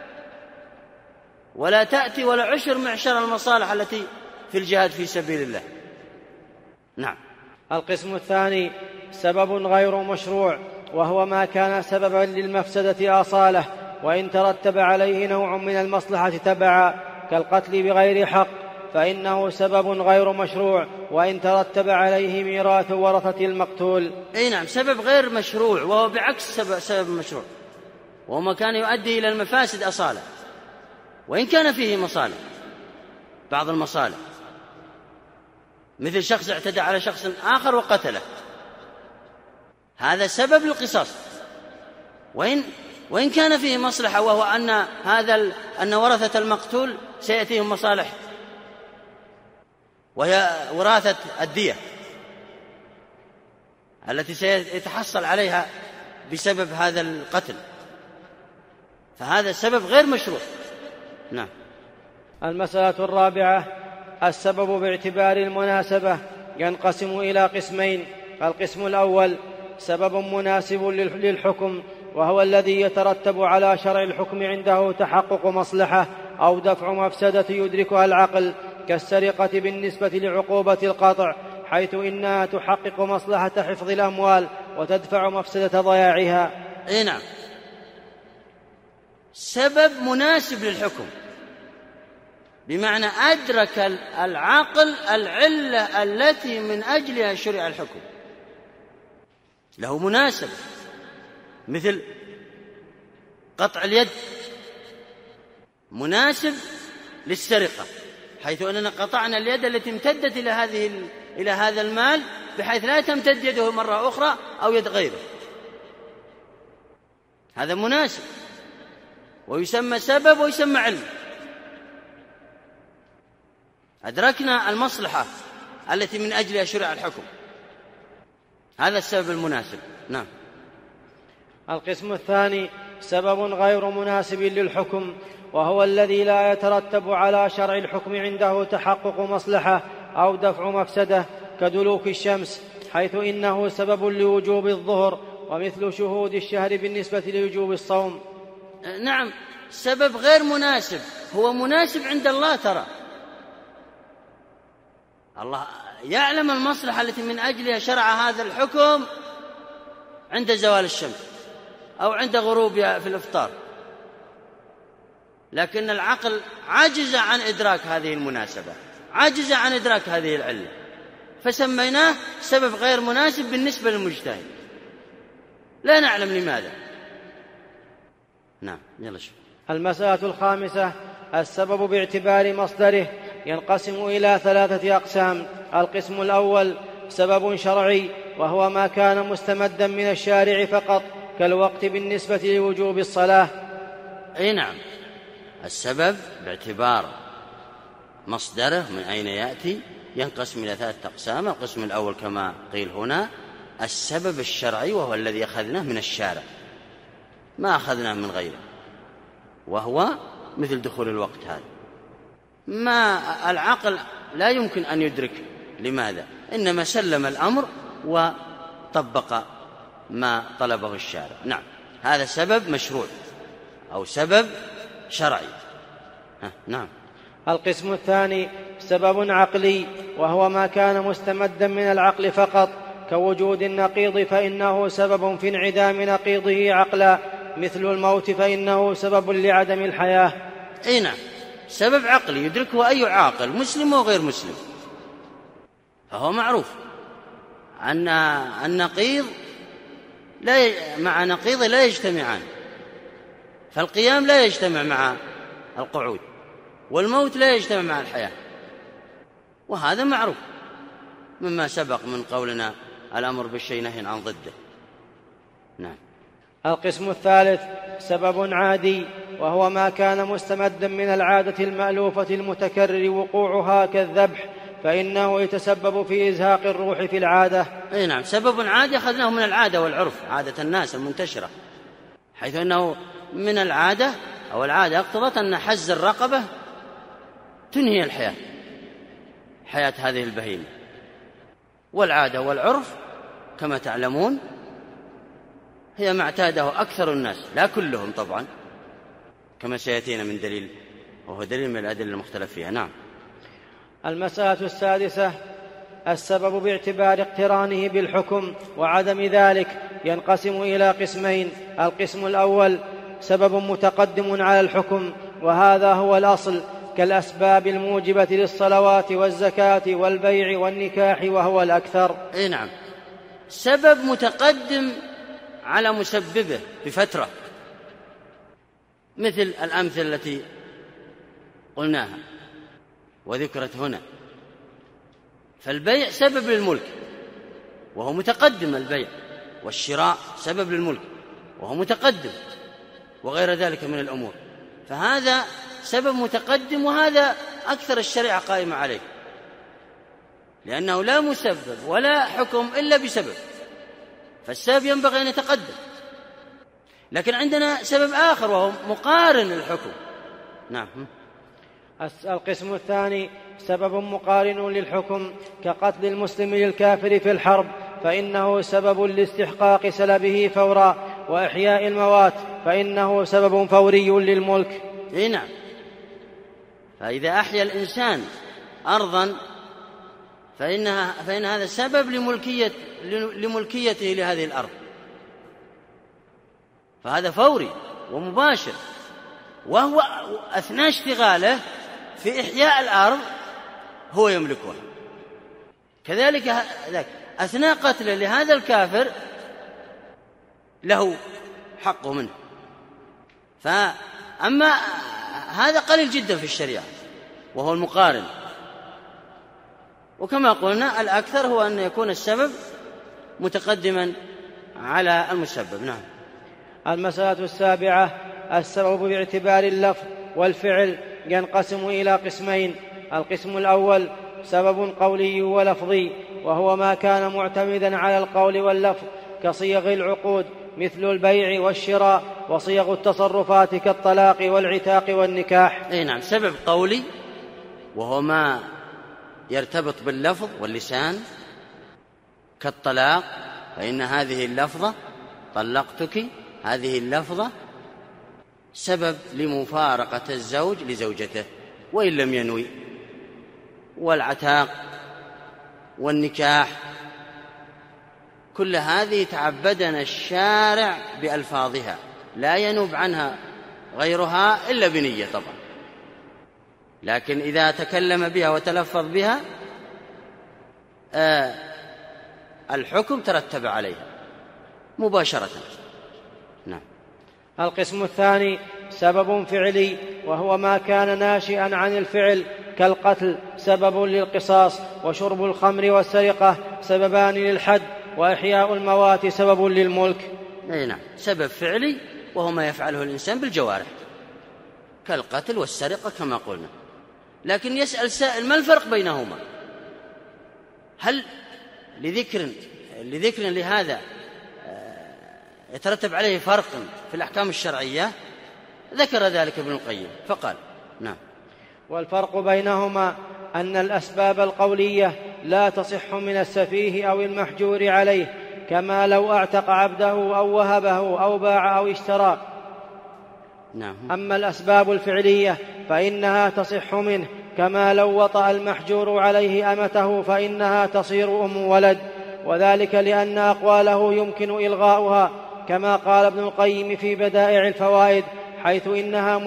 ولا تأتي ولا عشر معشر المصالح التي في الجهاد في سبيل الله. نعم.
القسم الثاني سبب غير مشروع، وهو ما كان سببا للمفسدة أصالة وإن ترتب عليه نوع من المصلحة تبعا كالقتل بغير حق، فإنه سبب غير مشروع وإن ترتب عليه ميراث ورثة المقتول.
نعم، سبب غير مشروع وهو بعكس سبب مشروع، وما كان يؤدي إلى المفاسد أصالة وإن كان فيه مصالح، بعض المصالح، مثل شخص اعتدى على شخص آخر وقتله، هذا سبب للقصاص وإن كان فيه مصلحة، وهو أن ورثة المقتول سيأتيهم مصالح وهي وراثة الدية التي سيتحصل عليها بسبب هذا القتل، فهذا السبب غير مشروع. نعم.
المسألة الرابعة السبب باعتبار المناسبة ينقسم إلى قسمين: القسم الأول سبب مناسب للحكم، وهو الذي يترتب على شرع الحكم عنده تحقق مصلحة أو دفع مفسدة يدركها العقل، كالسرقة بالنسبة لعقوبة القطع، حيث إنها تحقق مصلحة حفظ الأموال وتدفع مفسدة ضياعها.
نعم، سبب مناسب للحكم بمعنى أدرك العقل العلة التي من أجلها شرع الحكم، له مناسبة، مثل قطع اليد مناسب للسرقة، حيث أننا قطعنا اليد التي امتدت إلى هذا المال بحيث لا تمتد يده مرة أخرى أو يد غيره، هذا مناسب ويسمى سبب ويسمى علم. أدركنا المصلحة التي من أجلها شرع الحكم، هذا السبب المناسب. نعم.
القسم الثاني سبب غير مناسب للحكم، وهو الذي لا يترتب على شرع الحكم عنده تحقق مصلحة أو دفع مفسدة، كدلوك الشمس، حيث إنه سبب لوجوب الظهر، ومثل شهود الشهر بالنسبة لوجوب الصوم.
نعم، سبب غير مناسب هو مناسب عند الله، ترى الله يعلم المصلحة التي من أجلها شرع هذا الحكم عند زوال الشمس أو عند غروبها في الإفطار، لكن العقل عجز عن إدراك هذه المناسبة، عجز عن إدراك هذه العلة، فسميناه سبب غير مناسب بالنسبة للمجتهد، لا نعلم لماذا. نعم، يلا شوف.
المسألة الخامسة السبب باعتبار مصدره ينقسم إلى 3 أقسام: القسم الأول سبب شرعي، وهو ما كان مستمدا من الشارع فقط، كالوقت بالنسبة لوجوب الصلاة.
نعم، السبب باعتبار مصدره من أين يأتي ينقسم إلى 3 أقسام. القسم الأول كما قيل هنا السبب الشرعي، وهو الذي أخذناه من الشارع ما أخذناه من غيره، وهو مثل دخول الوقت، هذا ما العقل لا يمكن أن يدرك لماذا، إنما سلم الأمر وطبق ما طلبه الشارع. نعم، هذا سبب مشروع أو سبب شرعي. نعم.
القسم الثاني سبب عقلي، وهو ما كان مستمدا من العقل فقط، كوجود النقيض، فإنه سبب في انعدام نقيضه عقلا، مثل الموت، فإنه سبب لعدم الحياة.
أي نعم، سبب عقلي يدركه أي عاقل مسلم وغير مسلم. فهو معروف أن النقيض مع نقيض لا يجتمعان، فالقيام لا يجتمع مع القعود، والموت لا يجتمع مع الحياة، وهذا معروف مما سبق من قولنا الأمر بالشيء نهي عن ضده. نعم.
القسم الثالث سبب عادي، وهو ما كان مستمدا من العادة المألوفة المتكرر وقوعها كالذبح، فإنه يتسبب في إزهاق الروح في العادة.
أي نعم، سبب عادي أخذناه من العادة والعرف، عادة الناس المنتشرة، حيث أنه من العادة أو العادة اقتضت أن حز الرقبة تنهي حياة هذه البهيمة، والعادة والعرف كما تعلمون هي ما اعتاده أكثر الناس، لا كلهم طبعا، كما سيأتينا من دليل، وهو دليل من الأدلة المختلف فيها. نعم.
المسألة السادسة السبب باعتبار اقترانه بالحكم وعدم ذلك ينقسم إلى قسمين. القسم الأول سبب متقدم على الحكم، وهذا هو الأصل، كالأسباب الموجبة للصلوات والزكاة والبيع والنكاح، وهو الأكثر.
أي نعم، سبب متقدم على مسببه بفترة، مثل الأمثلة التي قلناها وذكرت هنا. فالبيع سبب للملك وهو متقدم، البيع والشراء سبب للملك وهو متقدم، وغير ذلك من الأمور، فهذا سبب متقدم، وهذا أكثر الشريعة قائمة عليه، لأنه لا مسبب ولا حكم إلا بسبب، فالسبب ينبغي أن يتقدم. لكن عندنا سبب آخر وهو مقارن للحكم. نعم.
القسم الثاني سبب مقارن للحكم، كقتل المسلم للكافر في الحرب، فإنه سبب لاستحقاق سلبه فورا، وإحياء الموات فإنه سبب فوري للملك.
إيه نعم، فإذا أحيا الإنسان أرضا فإن هذا سبب لملكيته لهذه الأرض، فهذا فوري ومباشر، وهو أثناء اشتغاله في إحياء الأرض هو يملكها. كذلك أثناء قتله لهذا الكافر له حقه منه. فأما هذا قليل جدا في الشريعة وهو المقارن، وكما قلنا الأكثر هو أن يكون السبب متقدما على المسبب. نعم.
المسألة السابعة السبب باعتبار اللفظ والفعل ينقسم إلى قسمين. القسم الأول سبب قولي ولفظي، وهو ما كان معتمدا على القول واللفظ كصيغ العقود مثل البيع والشراء، وصيغ التصرفات كالطلاق والعتاق والنكاح.
أي نعم، سبب قولي وهو ما يرتبط باللفظ واللسان كالطلاق، فإن هذه اللفظة طلقتك، هذه اللفظة سبب لمفارقة الزوج لزوجته وإن لم ينوي. والعتاق والنكاح كل هذه تعبدنا الشارع بألفاظها، لا ينوب عنها غيرها إلا بنية طبعا، لكن إذا تكلم بها وتلفظ بها الحكم ترتب عليها مباشرة. نعم.
القسم الثاني سبب فعلي، وهو ما كان ناشئا عن الفعل كالقتل سبب للقصاص، وشرب الخمر والسرقة سببان للحد، وإحياء الموات سبب للملك.
أي نعم، سبب فعلي وهو ما يفعله الإنسان بالجوارح كالقتل والسرقة كما قلنا. لكن يسأل سائل ما الفرق بينهما؟ هل لذكر لهذا يترتب عليه فرق في الأحكام الشرعية؟ ذكر ذلك ابن القيم فقال نعم.
والفرق بينهما أن الأسباب القولية لا تصح من السفيه أو المحجور عليه، كما لو أعتق عبده أو وهبه أو باع أو اشترى.
نعم.
أما الأسباب الفعلية فإنها تصح منه، كما لو وطأ المحجور عليه أمته فإنها تصير أم ولد، وذلك لأن أقواله يمكن إلغاؤها، كما قال ابن القيم في بدائع الفوائد: حيث إنها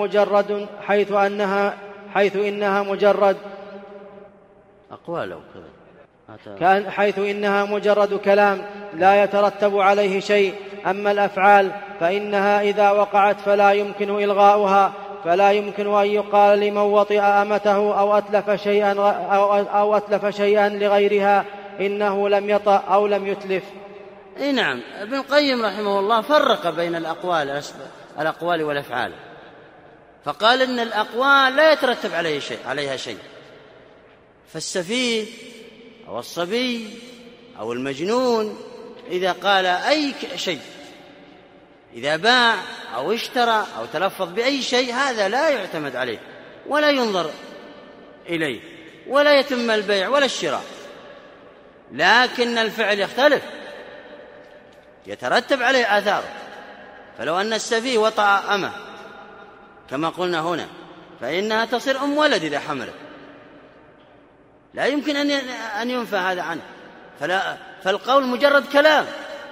مجرد
أقوال أو
حيث إنها مجرد كلام لا يترتب عليه شيء. أما الأفعال فإنها إذا وقعت فلا يمكن إلغاؤها، فلا يمكن أن يقال لمن وطئ أمته أو أتلف شيئا لغيرها إنه لم يطأ أو لم يتلف.
نعم. ابن القيم رحمه الله فرق بين الأقوال والأفعال، فقال إن الأقوال لا يترتب عليها شيء، فالسفيه أو الصبي أو المجنون إذا قال أي شيء، إذا باع أو اشترى أو تلفظ بأي شيء، هذا لا يعتمد عليه ولا ينظر إليه ولا يتم البيع ولا الشراء. لكن الفعل يختلف، يترتب عليه آثار. فلو أن السفيه وطأ أمه كما قلنا هنا فإنها تصير أم ولد إذا حملت، لا يمكن أن ينفى هذا عنه. فالقول مجرد كلام،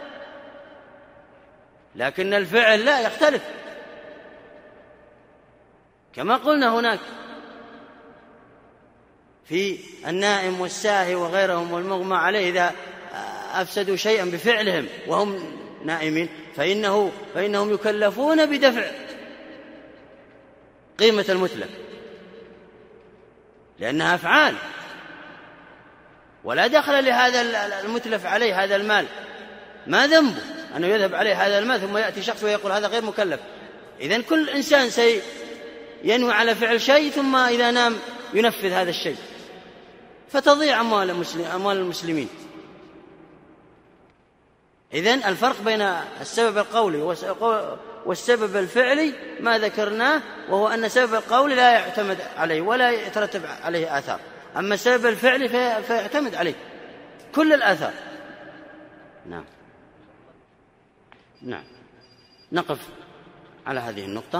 لكن الفعل لا يختلف كما قلنا هناك في النائم والساهي وغيرهم والمغمى عليه، إذا أفسدوا شيئا بفعلهم وهم نائمين فإنهم يكلفون بدفع قيمة المتلف، لأنها أفعال ولا دخل لهذا المتلف عليه هذا المال، ما ذنبه أنه يذهب عليه هذا المال ثم يأتي شخص ويقول هذا غير مكلف. إذن كل إنسان سينوي على فعل شيء ثم إذا نام ينفذ هذا الشيء، فتضيع أموال المسلمين. إذن الفرق بين السبب القولي والسبب الفعلي ما ذكرناه، وهو أن سبب القول لا يعتمد عليه ولا يترتب عليه آثار، أما السبب الفعلي فيعتمد عليه كل الآثار. نعم. نقف على هذه النقطة.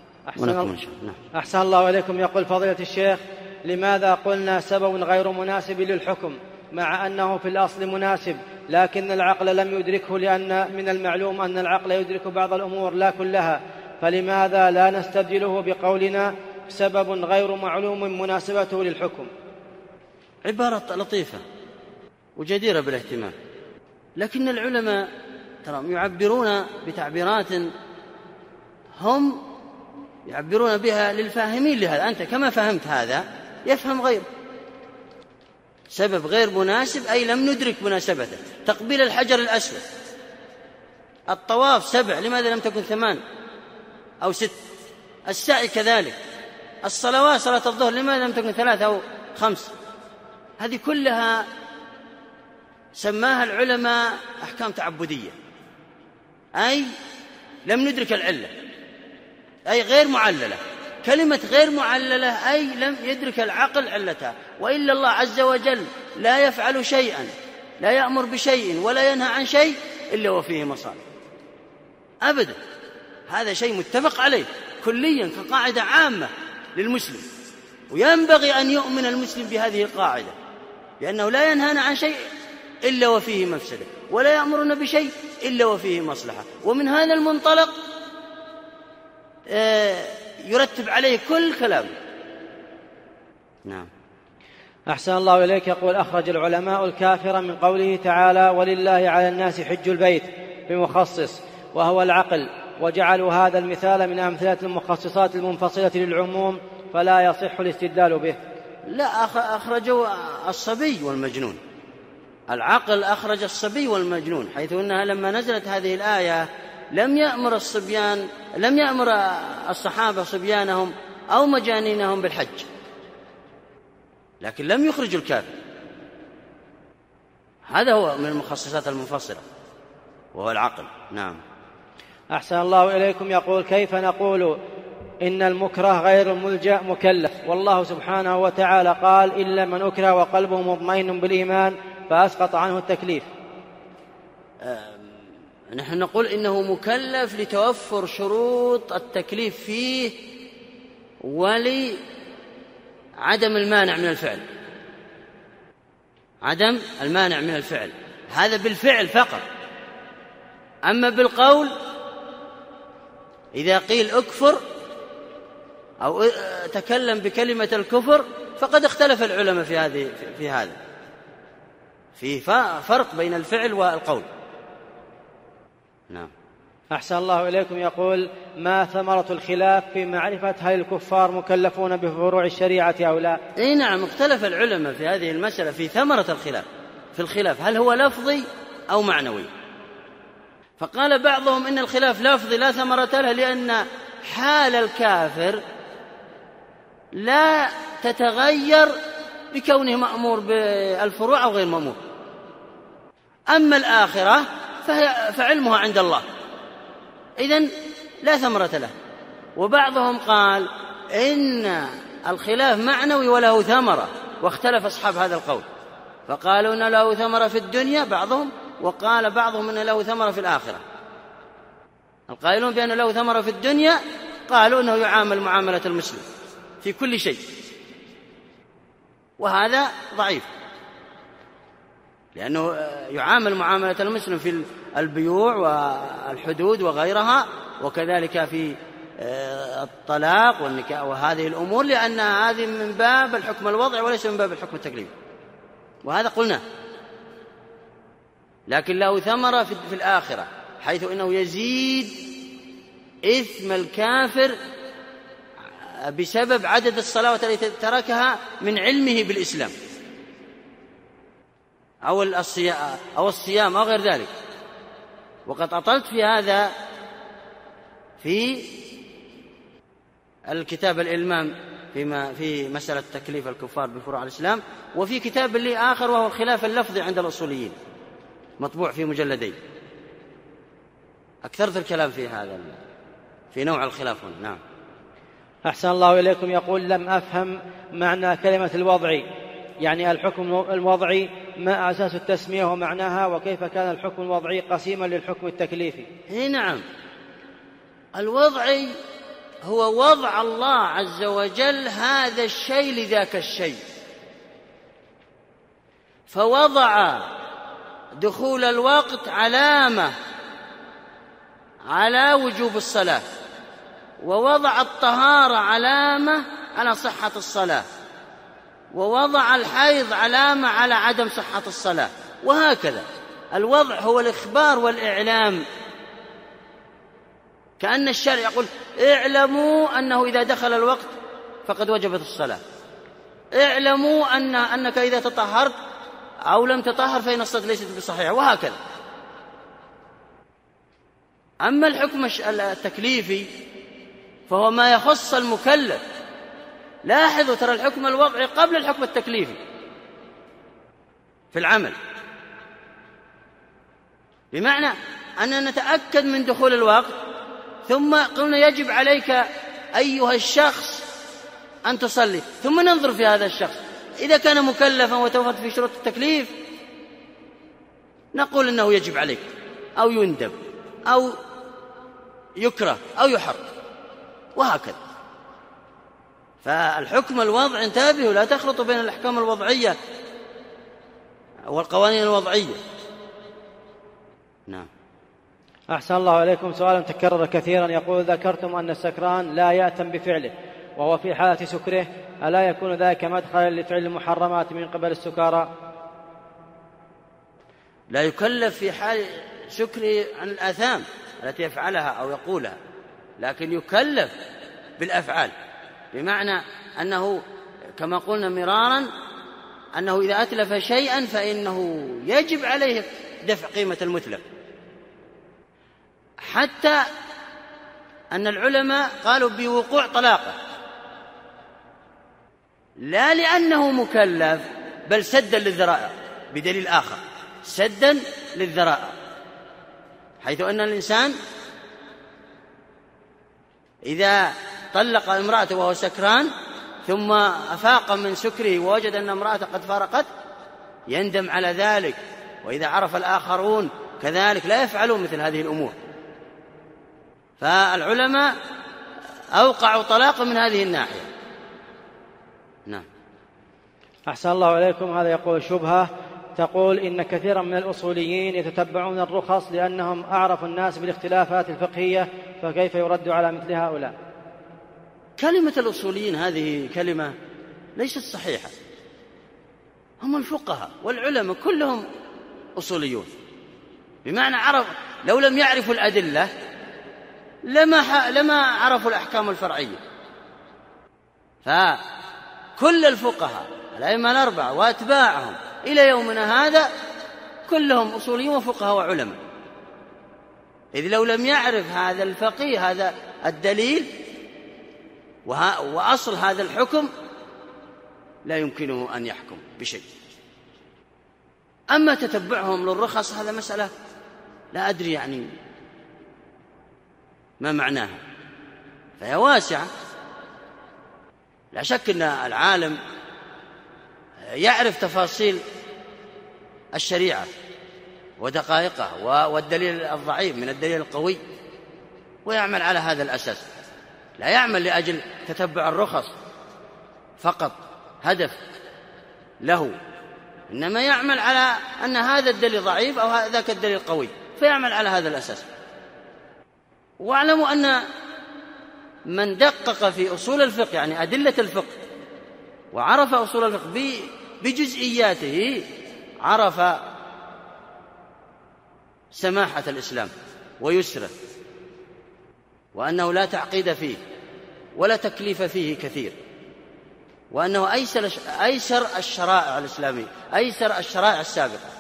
أحسن الله إليكم. يقول فضيلة الشيخ: لماذا قلنا سبب غير مناسب للحكم مع أنه في الأصل مناسب، لكن العقل لم يدركه، لأن من المعلوم أن العقل يدرك بعض الأمور لا كلها، فلماذا لا نستبدله بقولنا سبب غير معلوم مناسبته للحكم؟
عبارة لطيفة وجديرة بالاهتمام، لكن العلماء يعبرون بتعبيرات هم يعبرون بها للفاهمين لهذا. أنت كما فهمت هذا يفهم غير. سبب غير مناسب أي لم ندرك مناسبته. تقبيل الحجر الأسود، الطواف 7 لماذا لم تكن 8 أو 6؟ السعي كذلك، الصلوات صلاة الظهر لماذا لم تكن 3 أو 5؟ هذه كلها سماها العلماء أحكام تعبدية، أي لم ندرك العلة، أي غير معللة. كلمة غير معللة أي لم يدرك العقل علتها. وإلا الله عز وجل لا يفعل شيئا، لا يأمر بشيء ولا ينهى عن شيء إلا وفيه مصالح أبدا. هذا شيء متفق عليه كليا كقاعدة عامة للمسلم، وينبغي أن يؤمن المسلم بهذه القاعدة، لأنه لا ينهانا عن شيء إلا وفيه مفسدة، ولا يأمرنا بشيء إلا وفيه مصلحة. ومن هذا المنطلق يرتب عليه كل كلام. نعم.
أحسن الله إليك. يقول: أخرج العلماء الكافر من قوله تعالى: ولله على الناس حج البيت بمخصص وهو العقل، وجعلوا هذا المثال من أمثلة المخصصات المنفصلة للعموم، فلا يصح الاستدلال به.
لا، أخرجوا الصبي والمجنون. العقل أخرج الصبي والمجنون، حيث أنها لما نزلت هذه الآية لم يأمر الصحابة صبيانهم أو مجانينهم بالحج، لكن لم يخرجوا الكافر. هذا هو من المخصصات المنفصلة وهو العقل. نعم.
أحسن الله إليكم. يقول: كيف نقول إن المكره غير الملجأ مكلف، والله سبحانه وتعالى قال: إلا من أكره وقلبه مطمئن بالإيمان فأسقط عنه التكليف؟
نحن نقول إنه مكلف لتوفر شروط التكليف فيه ولعدم المانع من الفعل، عدم المانع من الفعل، هذا بالفعل فقط. أما بالقول إذا قيل اكفر أو تكلم بكلمة الكفر فقد اختلف العلماء في هذا، في فرق بين الفعل والقول. نعم.
أحسن الله إليكم. يقول: ما ثمرة الخلاف في معرفة هل الكفار مكلفون بفروع الشريعة أو لا؟
نعم، اختلف العلماء في هذه المسألة، في ثمرة الخلاف، في الخلاف هل هو لفظي أو معنوي. فقال بعضهم إن الخلاف لفظي لا ثمرة له، لأن حال الكافر لا تتغير بكونه مأمور بالفروع أو غير مأمور. أما الآخرة فعلمها عند الله، إذن لا ثمرة له. وبعضهم قال إن الخلاف معنوي وله ثمرة، واختلف أصحاب هذا القول، فقالوا إن له ثمرة في الدنيا بعضهم، وقال بعضهم إن له ثمرة في الآخرة. القائلون بأن له ثمرة في الدنيا قالوا إنه يعامل معاملة المسلم في كل شيء، وهذا ضعيف، لأنه يعامل معاملة المسلم في البيوع والحدود وغيرها، وكذلك في الطلاق والنكاح وهذه الأمور، لأن هذه من باب الحكم الوضعي وليس من باب الحكم التكليفي، وهذا قلنا. لكن له ثمرة في الآخرة، حيث إنه يزيد إثم الكافر بسبب عدد الصلوات التي تركها من علمه بالإسلام، أو الصيام أو غير ذلك. وقد أطلت في هذا في الكتاب الإلمام في مسألة تكليف الكفار بفروع الإسلام، وفي كتاب لي آخر وهو الخلاف اللفظي عند الأصوليين، مطبوع في مجلدين. أكثرت الكلام في هذا في نوع الخلاف هنا. نعم.
أحسن الله إليكم. يقول: لم أفهم معنى كلمة الوضعي، يعني الحكم الوضعي، ما أساس التسمية ومعناها، وكيف كان الحكم الوضعي قسيما للحكم التكليفي؟
نعم، الوضعي هو وضع الله عز وجل هذا الشيء لذاك الشيء، فوضع دخول الوقت علامة على وجوب الصلاة، ووضع الطهارة علامة على صحة الصلاة، ووضع الحيض علامة على عدم صحة الصلاة، وهكذا. الوضع هو الإخبار والإعلام، كأن الشارع يقول: اعلموا أنه إذا دخل الوقت فقد وجبت الصلاة، اعلموا أنك إذا تطهرت أو لم تطهر فإن الصلاة ليست بصحيحة، وهكذا. أما الحكم التكليفي فهو ما يخص المكلف. لاحظوا، ترى الحكم الوضعي قبل الحكم التكليفي في العمل، بمعنى أننا نتأكد من دخول الوقت، ثم قلنا يجب عليك أيها الشخص أن تصلي، ثم ننظر في هذا الشخص إذا كان مكلفا وتوفت في شروط التكليف نقول إنه يجب عليك، أو يندب، أو يكره، أو يحر، وهكذا. فالحكم الوضعي، انتبهوا لا تخلطوا بين الأحكام الوضعية والقوانين الوضعية. نعم.
أحسن الله عليكم. سؤال تكرر كثيرا، يقول: ذكرتم أن السكران لا يأتم بفعله وهو في حالة سكره، ألا يكون ذلك مدخلا لفعل المحرمات من قبل السكارى؟
لا يكلف في حال سكره عن الآثام التي يفعلها أو يقولها، لكن يكلف بالأفعال، بمعنى أنه كما قلنا مرارا أنه إذا أتلف شيئا فإنه يجب عليه دفع قيمة المتلف، حتى أن العلماء قالوا بوقوع طلاقه، لا لأنه مكلف بل سدا للذرائع، بدليل آخر سدا للذرائع، حيث أن الإنسان إذا طلق امرأته وهو سكران ثم أفاق من سكره ووجد أن امرأته قد فارقت يندم على ذلك، وإذا عرف الآخرون كذلك لا يفعلون مثل هذه الأمور. فالعلماء أوقعوا طلاق من هذه الناحية. نعم.
أحسن الله عليكم. هذا يقول: شبهة، تقول إن كثيرا من الأصوليين يتتبعون الرخص لأنهم أعرف الناس بالاختلافات الفقهية، فكيف يرد على مثل هؤلاء؟
كلمة الأصوليين هذه كلمة ليست صحيحة. هم الفقهاء والعلماء كلهم أصوليون، بمعنى عرف. لو لم يعرفوا الأدلة لما عرفوا الأحكام الفرعية. فكل الفقهاء الأئمة الأربعة وأتباعهم إلى يومنا هذا كلهم أصوليون وفقهاء وعلماء، إذ لو لم يعرف هذا الفقيه هذا الدليل وأصل هذا الحكم لا يمكنه أن يحكم بشيء. أما تتبعهم للرخص هذا مسألة لا أدري يعني ما معناها، فهي واسعة. لا شك أن العالم يعرف تفاصيل الشريعة ودقائقها والدليل الضعيف من الدليل القوي ويعمل على هذا الأساس، لا يعمل لأجل تتبع الرخص فقط هدف له، إنما يعمل على أن هذا الدليل ضعيف أو ذاك الدليل قوي فيعمل على هذا الأساس. واعلموا أن من دقق في أصول الفقه يعني أدلة الفقه وعرف أصول الفقه بجزئياته عرف سماحة الإسلام ويسره، وأنه لا تعقيد فيه ولا تكليف فيه كثير، وأنه أيسر الشرائع الإسلامية، أيسر الشرائع السابقة،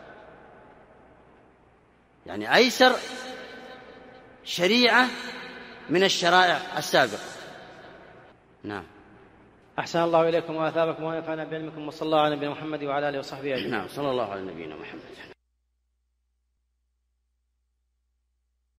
يعني أيسر شريعة من الشرائع السابقة. نعم.
أحسن الله إليكم وأثابكم ونفعنا بعلمكم، وصلى الله على نبينا محمد وعلى آله وصحبه أجمعين.
نعم، صلى الله على نبينا محمد.